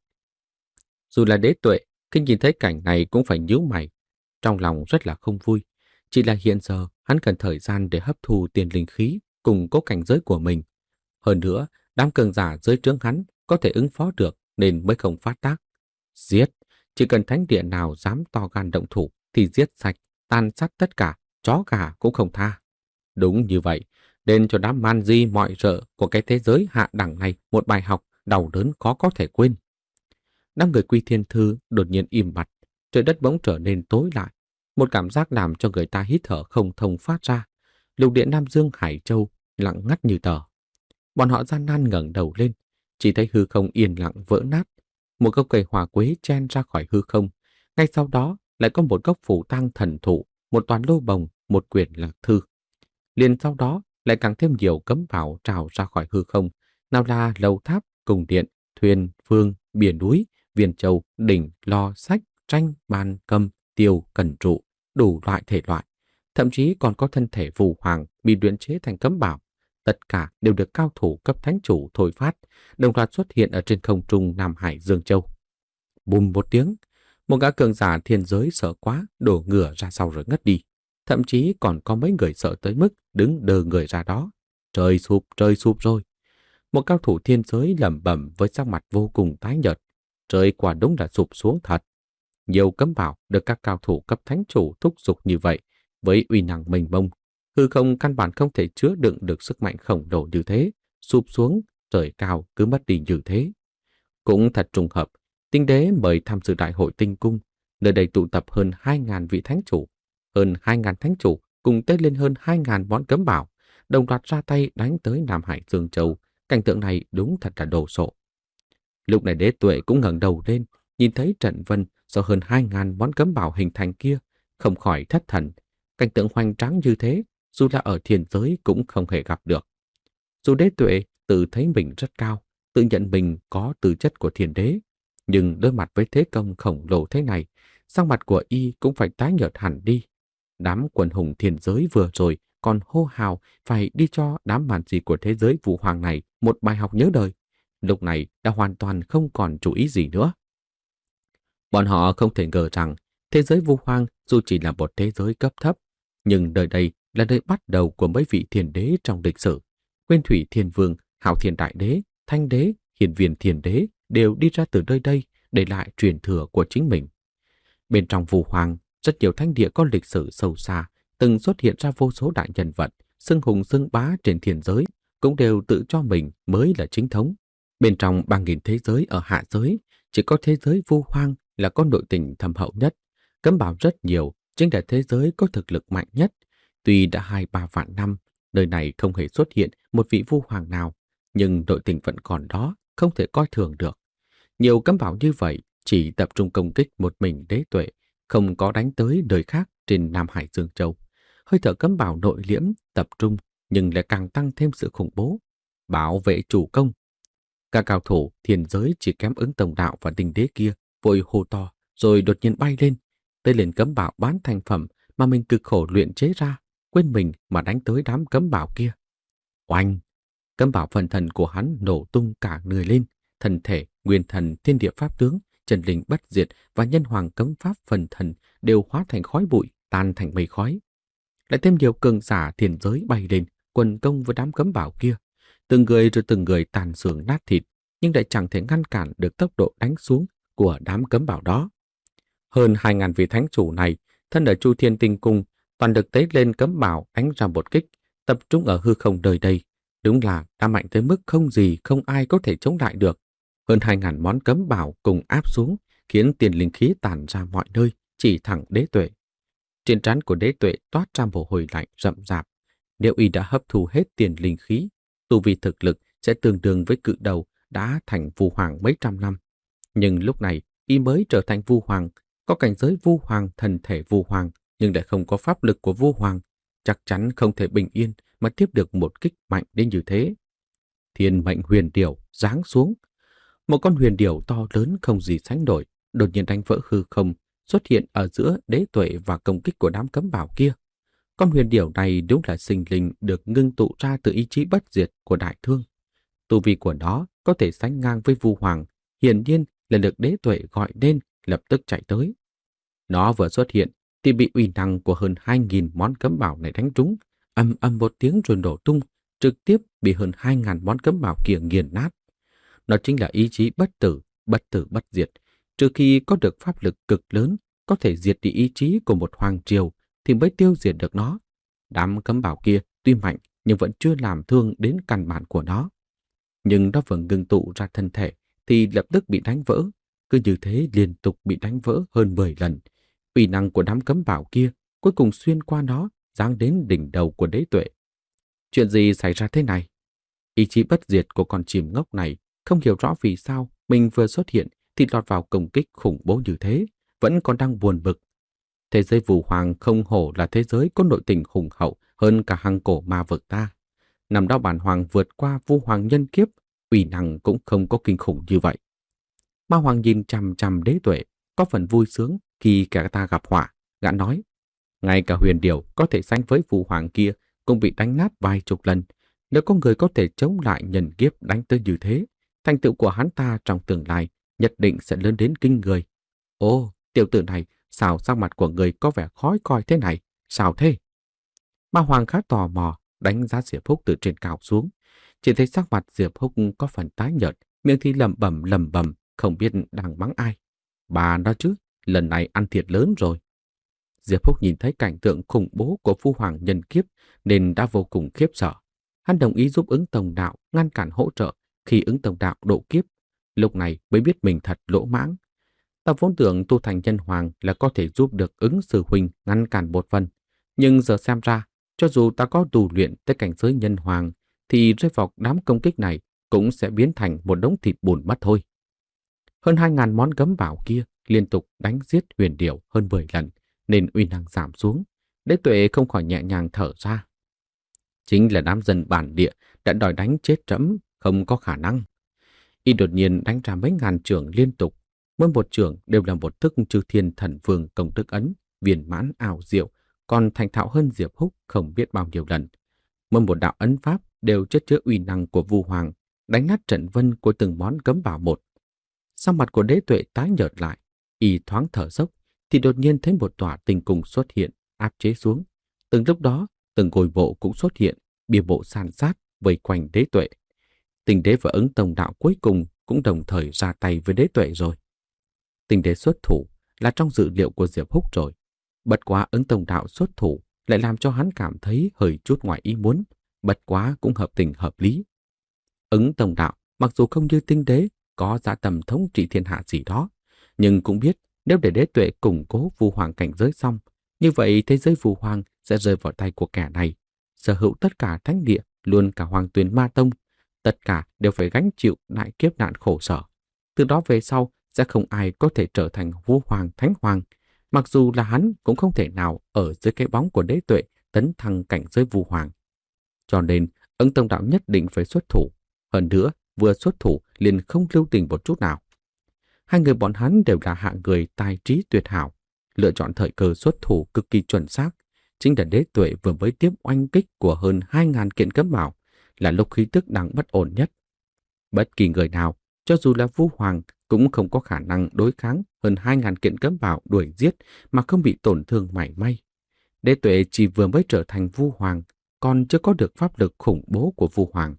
[SPEAKER 1] Dù là đế tuệ, khi nhìn thấy cảnh này cũng phải nhíu mày, trong lòng rất là không vui. Chỉ là hiện giờ hắn cần thời gian để hấp thu tiền linh khí cùng cố cảnh giới của mình. Hơn nữa, đám cường giả dưới trướng hắn có thể ứng phó được nên mới không phát tác. Giết, chỉ cần thánh địa nào dám to gan động thủ thì giết sạch, tan sát tất cả, chó gà cũng không tha. Đúng như vậy, nên cho đám man di mọi rợ của cái thế giới hạ đẳng này một bài học đau đớn khó có thể quên. Đám người Quy Thiên Thư đột nhiên im bặt, trời đất bỗng trở nên tối lại. Một cảm giác làm cho người ta hít thở không thông phát ra. Lục địa Nam Dương Hải Châu lặng ngắt như tờ. Bọn họ gian nan ngẩng đầu lên, chỉ thấy hư không yên lặng vỡ nát. Một gốc cây hoa quế chen ra khỏi hư không. Ngay sau đó lại có một gốc phủ tang thần thụ, một toán lô bồng, một quyển lạc thư. Liền sau đó lại càng thêm nhiều cấm bảo trào ra khỏi hư không. Nào là lầu tháp, cung điện, thuyền, phương, biển núi, viên châu, đỉnh, lò, sách, tranh, bàn, cầm, tiêu, cần trụ, đủ loại thể loại. Thậm chí còn có thân thể phù hoàng bị luyện chế thành cấm bảo. Tất cả đều được cao thủ cấp thánh chủ thôi phát, đồng loạt xuất hiện ở trên không trung Nam Hải Dương Châu. Bùm một tiếng, một gã cường giả thiên giới sợ quá, đổ ngửa ra sau rồi ngất đi. Thậm chí còn có mấy người sợ tới mức đứng đờ người ra đó. Trời sụp, trời sụp rồi. Một cao thủ thiên giới lẩm bẩm với sắc mặt vô cùng tái nhợt. Trời quả đúng là sụp xuống thật. Nhiều cấm bảo được các cao thủ cấp thánh chủ thúc giục như vậy, với uy năng mênh mông, hư không căn bản không thể chứa đựng được sức mạnh khổng lồ như thế, sụp xuống, trời cao cứ mất đi như thế. Cũng thật trùng hợp, tinh đế mời tham dự đại hội tinh cung, nơi đây tụ tập hơn hai nghìn vị thánh chủ, hơn hai nghìn thánh chủ cùng tết lên hơn hai nghìn món cấm bảo, đồng loạt ra tay đánh tới Nam Hải Dương Châu. Cảnh tượng này đúng thật là đồ sộ. Lúc này đế tuệ cũng ngẩng đầu lên, nhìn thấy trận vân do hơn hai nghìn món cấm bảo hình thành kia, không khỏi thất thần. Cảnh tượng hoành tráng như thế, dù là ở thiền giới cũng không hề gặp được. Dù đế tuệ tự thấy mình rất cao, tự nhận mình có tư chất của thiền đế, nhưng đối mặt với thế công khổng lồ thế này, sắc mặt của y cũng phải tái nhợt hẳn đi. Đám quần hùng thiền giới vừa rồi còn hô hào phải đi cho đám màn gì của thế giới vũ hoàng này một bài học nhớ đời. Lúc này đã hoàn toàn không còn chú ý gì nữa. Bọn họ không thể ngờ rằng thế giới vu hoang dù chỉ là một thế giới cấp thấp, nhưng nơi đây là nơi bắt đầu của mấy vị thiền đế trong lịch sử. Nguyên Thủy Thiên Vương, Hạo Thiên Đại Đế, Thanh Đế, Hiền Viên Thiền Đế đều đi ra từ nơi đây để lại truyền thừa của chính mình. Bên trong vu hoang, rất nhiều thánh địa có lịch sử sâu xa, từng xuất hiện ra vô số đại nhân vật, xưng hùng xưng bá trên thiên giới, cũng đều tự cho mình mới là chính thống. Bên trong ba nghìn thế giới ở hạ giới, chỉ có thế giới vu hoang là có nội tình thâm hậu nhất. Cấm bảo rất nhiều, chính là thế giới có thực lực mạnh nhất. Tuy đã hai ba vạn năm, nơi này không hề xuất hiện một vị vu hoàng nào, nhưng nội tình vẫn còn đó, không thể coi thường được. Nhiều cấm bảo như vậy chỉ tập trung công kích một mình đế tuệ, không có đánh tới nơi khác trên Nam Hải Dương Châu. Hơi thở cấm bảo nội liễm, tập trung, nhưng lại càng tăng thêm sự khủng bố. Bảo vệ chủ công. Các cao thủ thiên giới chỉ kém ứng tổng đạo và tinh đế kia vội hô to, rồi đột nhiên bay lên, tới lên cấm bảo bán thành phẩm mà mình cực khổ luyện chế ra, quên mình mà đánh tới đám cấm bảo kia. Oanh! Cấm bảo phần thần của hắn nổ tung cả người lên, thân thể, nguyên thần, thiên địa pháp tướng, chân linh bất diệt và nhân hoàng cấm pháp phần thần đều hóa thành khói bụi, tan thành mây khói. Lại thêm nhiều cường giả thiền giới bay lên, quần công với đám cấm bảo kia. Từng người rồi từng người tàn xương nát thịt, nhưng lại chẳng thể ngăn cản được tốc độ đánh xuống của đám cấm bảo đó. Hơn hai ngàn vị thánh chủ này, thân ở Chu Thiên Tinh Cung, toàn được tế lên cấm bảo đánh ra một kích, tập trung ở hư không đời đây. Đúng là đã mạnh tới mức không gì không ai có thể chống lại được. Hơn hai ngàn món cấm bảo cùng áp xuống, khiến tiền linh khí tản ra mọi nơi, chỉ thẳng Đế Tuệ. Trên trán của Đế Tuệ toát ra mồ hôi lạnh rậm rạp. Nếu y đã hấp thu hết tiền linh khí, tu vi thực lực sẽ tương đương với cự đầu đã thành vu hoàng mấy trăm năm. Nhưng lúc này, y mới trở thành vu hoàng, có cảnh giới vu hoàng, thần thể vu hoàng, nhưng lại không có pháp lực của vu hoàng, chắc chắn không thể bình yên mà tiếp được một kích mạnh đến như thế. Thiên mệnh huyền điểu giáng xuống. Một con huyền điểu to lớn không gì sánh nổi, đột nhiên đánh vỡ hư không, xuất hiện ở giữa Đế Tuệ và công kích của đám cấm bảo kia. Con huyền điểu này đúng là sinh linh được ngưng tụ ra từ ý chí bất diệt của Đại Thương. Tu vi của nó có thể sánh ngang với vu hoàng, hiển nhiên là được Đế Tuệ gọi lên, lập tức chạy tới. Nó vừa xuất hiện thì bị uy năng của hơn hai nghìn món cấm bảo này đánh trúng, ầm ầm một tiếng rồi nổ tung, trực tiếp bị hơn hai nghìn món cấm bảo kia nghiền nát. Nó chính là ý chí bất tử, bất tử bất diệt. Trừ khi có được pháp lực cực lớn, có thể diệt đi ý chí của một hoàng triều, thì mới tiêu diệt được nó. Đám cấm bảo kia tuy mạnh nhưng vẫn chưa làm thương đến căn bản của nó. Nhưng nó vừa ngưng tụ ra thân thể thì lập tức bị đánh vỡ. Cứ như thế liên tục bị đánh vỡ hơn mười lần. Uy năng của đám cấm bảo kia cuối cùng xuyên qua nó, giáng đến đỉnh đầu của Đế Tuệ. Chuyện gì xảy ra thế này? Ý chí bất diệt của con chim ngốc này không hiểu rõ vì sao mình vừa xuất hiện thì lọt vào công kích khủng bố như thế, vẫn còn đang buồn bực. Thế giới Vũ Hoàng không hổ là thế giới có nội tình hùng hậu hơn cả hang cổ ma vực ta. Năm đó bản hoàng vượt qua Vu Hoàng nhân kiếp, uy năng cũng không có kinh khủng như vậy. Ma Hoàng nhìn chằm chằm Đế Tuệ, có phần vui sướng khi kẻ ta gặp họa. Gã nói, ngay cả huyền điểu có thể sánh với Vu Hoàng kia cũng bị đánh nát vài chục lần. Nếu có người có thể chống lại nhân kiếp đánh tới như thế, thành tựu của hắn ta trong tương lai nhất định sẽ lớn đến kinh người. Ồ, tiểu tử này, sao sắc mặt của người có vẻ khó coi thế này? Sao thế? Ma Hoàng khá tò mò, đánh giá Diệp Húc từ trên cao xuống. Chỉ thấy sắc mặt Diệp Húc có phần tái nhợt, miệng thì lẩm bẩm lẩm bẩm, không biết đang mắng ai. Bà nói chứ, lần này ăn thiệt lớn rồi. Diệp Húc nhìn thấy cảnh tượng khủng bố của Vu Hoàng nhân kiếp nên đã vô cùng khiếp sợ. Hắn đồng ý giúp ứng Tông Đạo ngăn cản hỗ trợ khi ứng Tông Đạo độ kiếp. Lúc này mới biết mình thật lỗ mãng. Ta vốn tưởng tu thành nhân hoàng là có thể giúp được ứng sư huynh ngăn cản một phần. Nhưng giờ xem ra, cho dù ta có tu luyện tới cảnh giới nhân hoàng, thì rơi vào đám công kích này cũng sẽ biến thành một đống thịt bùn mất thôi. Hơn hai ngàn món cấm bảo kia liên tục đánh giết huyền điểu hơn mười lần, nên uy năng giảm xuống. Đế Tuệ không khỏi nhẹ nhàng thở ra. Chính là đám dân bản địa đã đòi đánh chết trẫm, không có khả năng. Y đột nhiên đánh ra mấy ngàn trường liên tục. Mỗi một trường đều là một thức chư thiên thần vương công thức ấn, viên mãn ảo diệu, còn thành thạo hơn Diệp Húc không biết bao nhiêu lần. Mỗi một đạo ấn pháp đều chất chứa uy năng của Vu Hoàng, đánh nát trận vân của từng món cấm bảo một. Sau mặt của Đế Tuệ tái nhợt lại, y thoáng thở dốc, thì đột nhiên thấy một tòa tinh cung xuất hiện, áp chế xuống. Từng lúc đó, từng ngôi mộ cũng xuất hiện, bia mộ san sát vây quanh Đế Tuệ. Tình đế và ứng Tông Đạo cuối cùng cũng đồng thời ra tay với Đế Tuệ rồi. Tình đế xuất thủ là trong dự liệu của Diệp Húc rồi. Bất quá ứng Tông Đạo xuất thủ lại làm cho hắn cảm thấy hơi chút ngoài ý muốn, bất quá cũng hợp tình hợp lý. Ứng Tông Đạo mặc dù không như tinh đế có dạ tầm thống trị thiên hạ gì đó, nhưng cũng biết nếu để Đế Tuệ củng cố Vu Hoàng cảnh giới xong, như vậy thế giới Vu Hoàng sẽ rơi vào tay của kẻ này, sở hữu tất cả thánh địa, luôn cả Hoàng Tuyền Ma Tông, tất cả đều phải gánh chịu đại kiếp nạn khổ sở. Từ đó về sau sẽ không ai có thể trở thành Vu Hoàng Thánh Hoàng, mặc dù là hắn cũng không thể nào ở dưới cái bóng của Đế Tuệ tấn thăng cảnh giới Vu Hoàng. Cho nên ứng Tông Đạo nhất định phải xuất thủ, hơn nữa vừa xuất thủ liền không lưu tình một chút nào. Hai người bọn hắn đều là hạng người tài trí tuyệt hảo, lựa chọn thời cơ xuất thủ cực kỳ chuẩn xác, chính là Đế Tuệ vừa mới tiếp oanh kích của hơn hai ngàn kiện cấm bảo, là lúc khí tức đang bất ổn nhất. Bất kỳ người nào, cho dù là Vu Hoàng, cũng không có khả năng đối kháng hơn hai ngàn kiện cấm bảo đuổi giết mà không bị tổn thương mảy may. Đế Tuệ chỉ vừa mới trở thành Vu Hoàng, còn chưa có được pháp lực khủng bố của Vu Hoàng.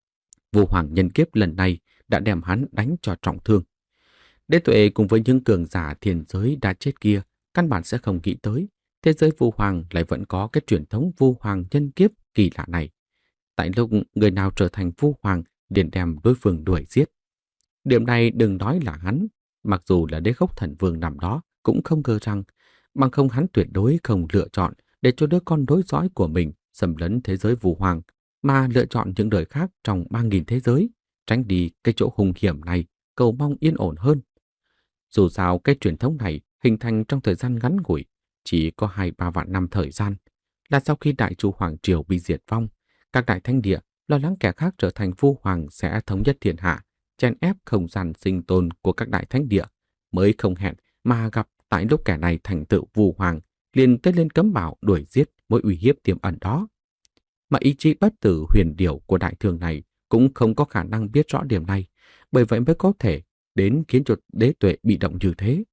[SPEAKER 1] Vu Hoàng nhân kiếp lần này đã đem hắn đánh cho trọng thương. Đế Tuệ cùng với những cường giả thiền giới đã chết kia, căn bản sẽ không nghĩ tới thế giới Vu Hoàng lại vẫn có cái truyền thống Vu Hoàng nhân kiếp kỳ lạ này. Tại lúc người nào trở thành Vu Hoàng liền đem đối phương đuổi giết. Điểm này đừng nói là hắn, mặc dù là Đế Gốc Thần Vương nằm đó cũng không ngờ rằng, bằng không hắn tuyệt đối không lựa chọn để cho đứa con đối dõi của mình xâm lấn thế giới Vu Hoàng, mà lựa chọn những đời khác trong ba nghìn thế giới, tránh đi cái chỗ hung hiểm này, cầu mong yên ổn hơn. Dù sao cái truyền thống này hình thành trong thời gian ngắn ngủi, chỉ có hai ba vạn năm thời gian, là sau khi Đại Chu Hoàng Triều bị diệt vong, các đại thánh địa lo lắng kẻ khác trở thành Vu Hoàng sẽ thống nhất thiên hạ, chen ép không gian sinh tồn của các đại thánh địa, mới không hẹn mà gặp tại lúc kẻ này thành tựu Vu Hoàng, liền tới lên cấm bảo đuổi giết mỗi uy hiếp tiềm ẩn đó. Mà ý chí bất tử huyền điểu của đại thường này cũng không có khả năng biết rõ điểm này, bởi vậy mới có thể đến khiến cho Đế Tuệ bị động như thế.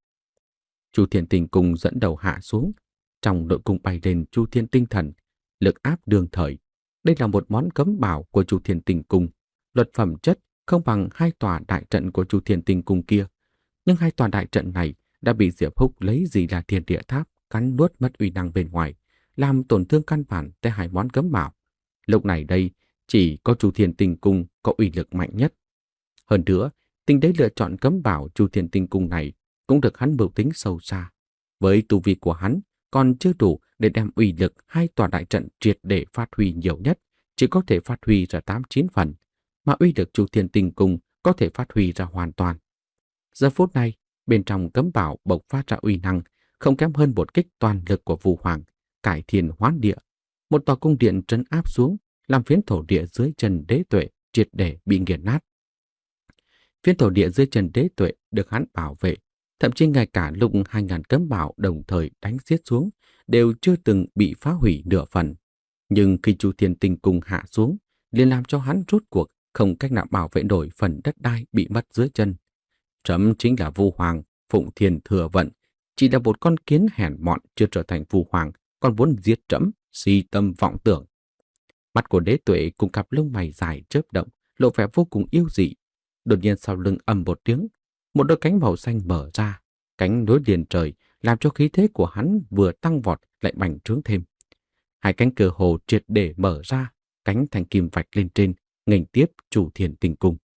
[SPEAKER 1] Chu Thiên Tinh Cung dẫn đầu hạ xuống, trong đội cung bay lên Chu Thiên Tinh Thần, lực áp đương thời. Đây là một món cấm bảo của Chu Thiên Tinh Cung, luật phẩm chất không bằng hai tòa đại trận của Chu Thiên Tinh Cung kia, nhưng hai tòa đại trận này đã bị Diệp Húc lấy gì là Thiên Địa Tháp cắn nuốt mất uy năng bên ngoài, làm tổn thương căn bản tới hai món cấm bảo. Lúc này đây, chỉ có Chu Thiên Tinh Cung có uy lực mạnh nhất. Hơn nữa, Tinh Đế lựa chọn cấm bảo Chu Thiên Tinh Cung này cũng được hắn mưu tính sâu xa. Với tu vi của hắn, còn chưa đủ để đem uy lực hai tòa đại trận triệt để phát huy nhiều nhất, chỉ có thể phát huy ra tám chín phần, mà uy lực Chu Thiên Tinh Cung có thể phát huy ra hoàn toàn. Giờ phút này, bên trong cấm bảo bộc phát ra uy năng, không kém hơn một kích toàn lực của Vu Hoàng, cải thiên hoán địa. Một tòa cung điện trấn áp xuống, làm phiến thổ địa dưới chân Đế Tuệ triệt để bị nghiền nát. Phiến thổ địa dưới chân Đế Tuệ được hắn bảo vệ, thậm chí ngay cả lúc hai ngàn cấm bảo đồng thời đánh giết xuống, đều chưa từng bị phá hủy nửa phần. Nhưng khi Chu Thiên Tinh Cung hạ xuống, liền làm cho hắn rốt cuộc không cách nào bảo vệ nổi phần đất đai bị mất dưới chân. Trẫm chính là Vu Hoàng, Phụng Thiên Thừa Vận, chỉ là một con kiến hèn mọn chưa trở thành Vu Hoàng, còn muốn giết trẫm, si tâm vọng tưởng. Mắt của Đế Tuệ cùng cặp lông mày dài chớp động, lộ vẻ vô cùng yêu dị. Đột nhiên sau lưng ầm một tiếng, một đôi cánh màu xanh mở ra, cánh nối liền trời, làm cho khí thế của hắn vừa tăng vọt lại bành trướng thêm. Hai cánh cửa hồ triệt để mở ra, cánh thành kim vạch lên trên, nghênh tiếp Chu Thiên Tinh Cung.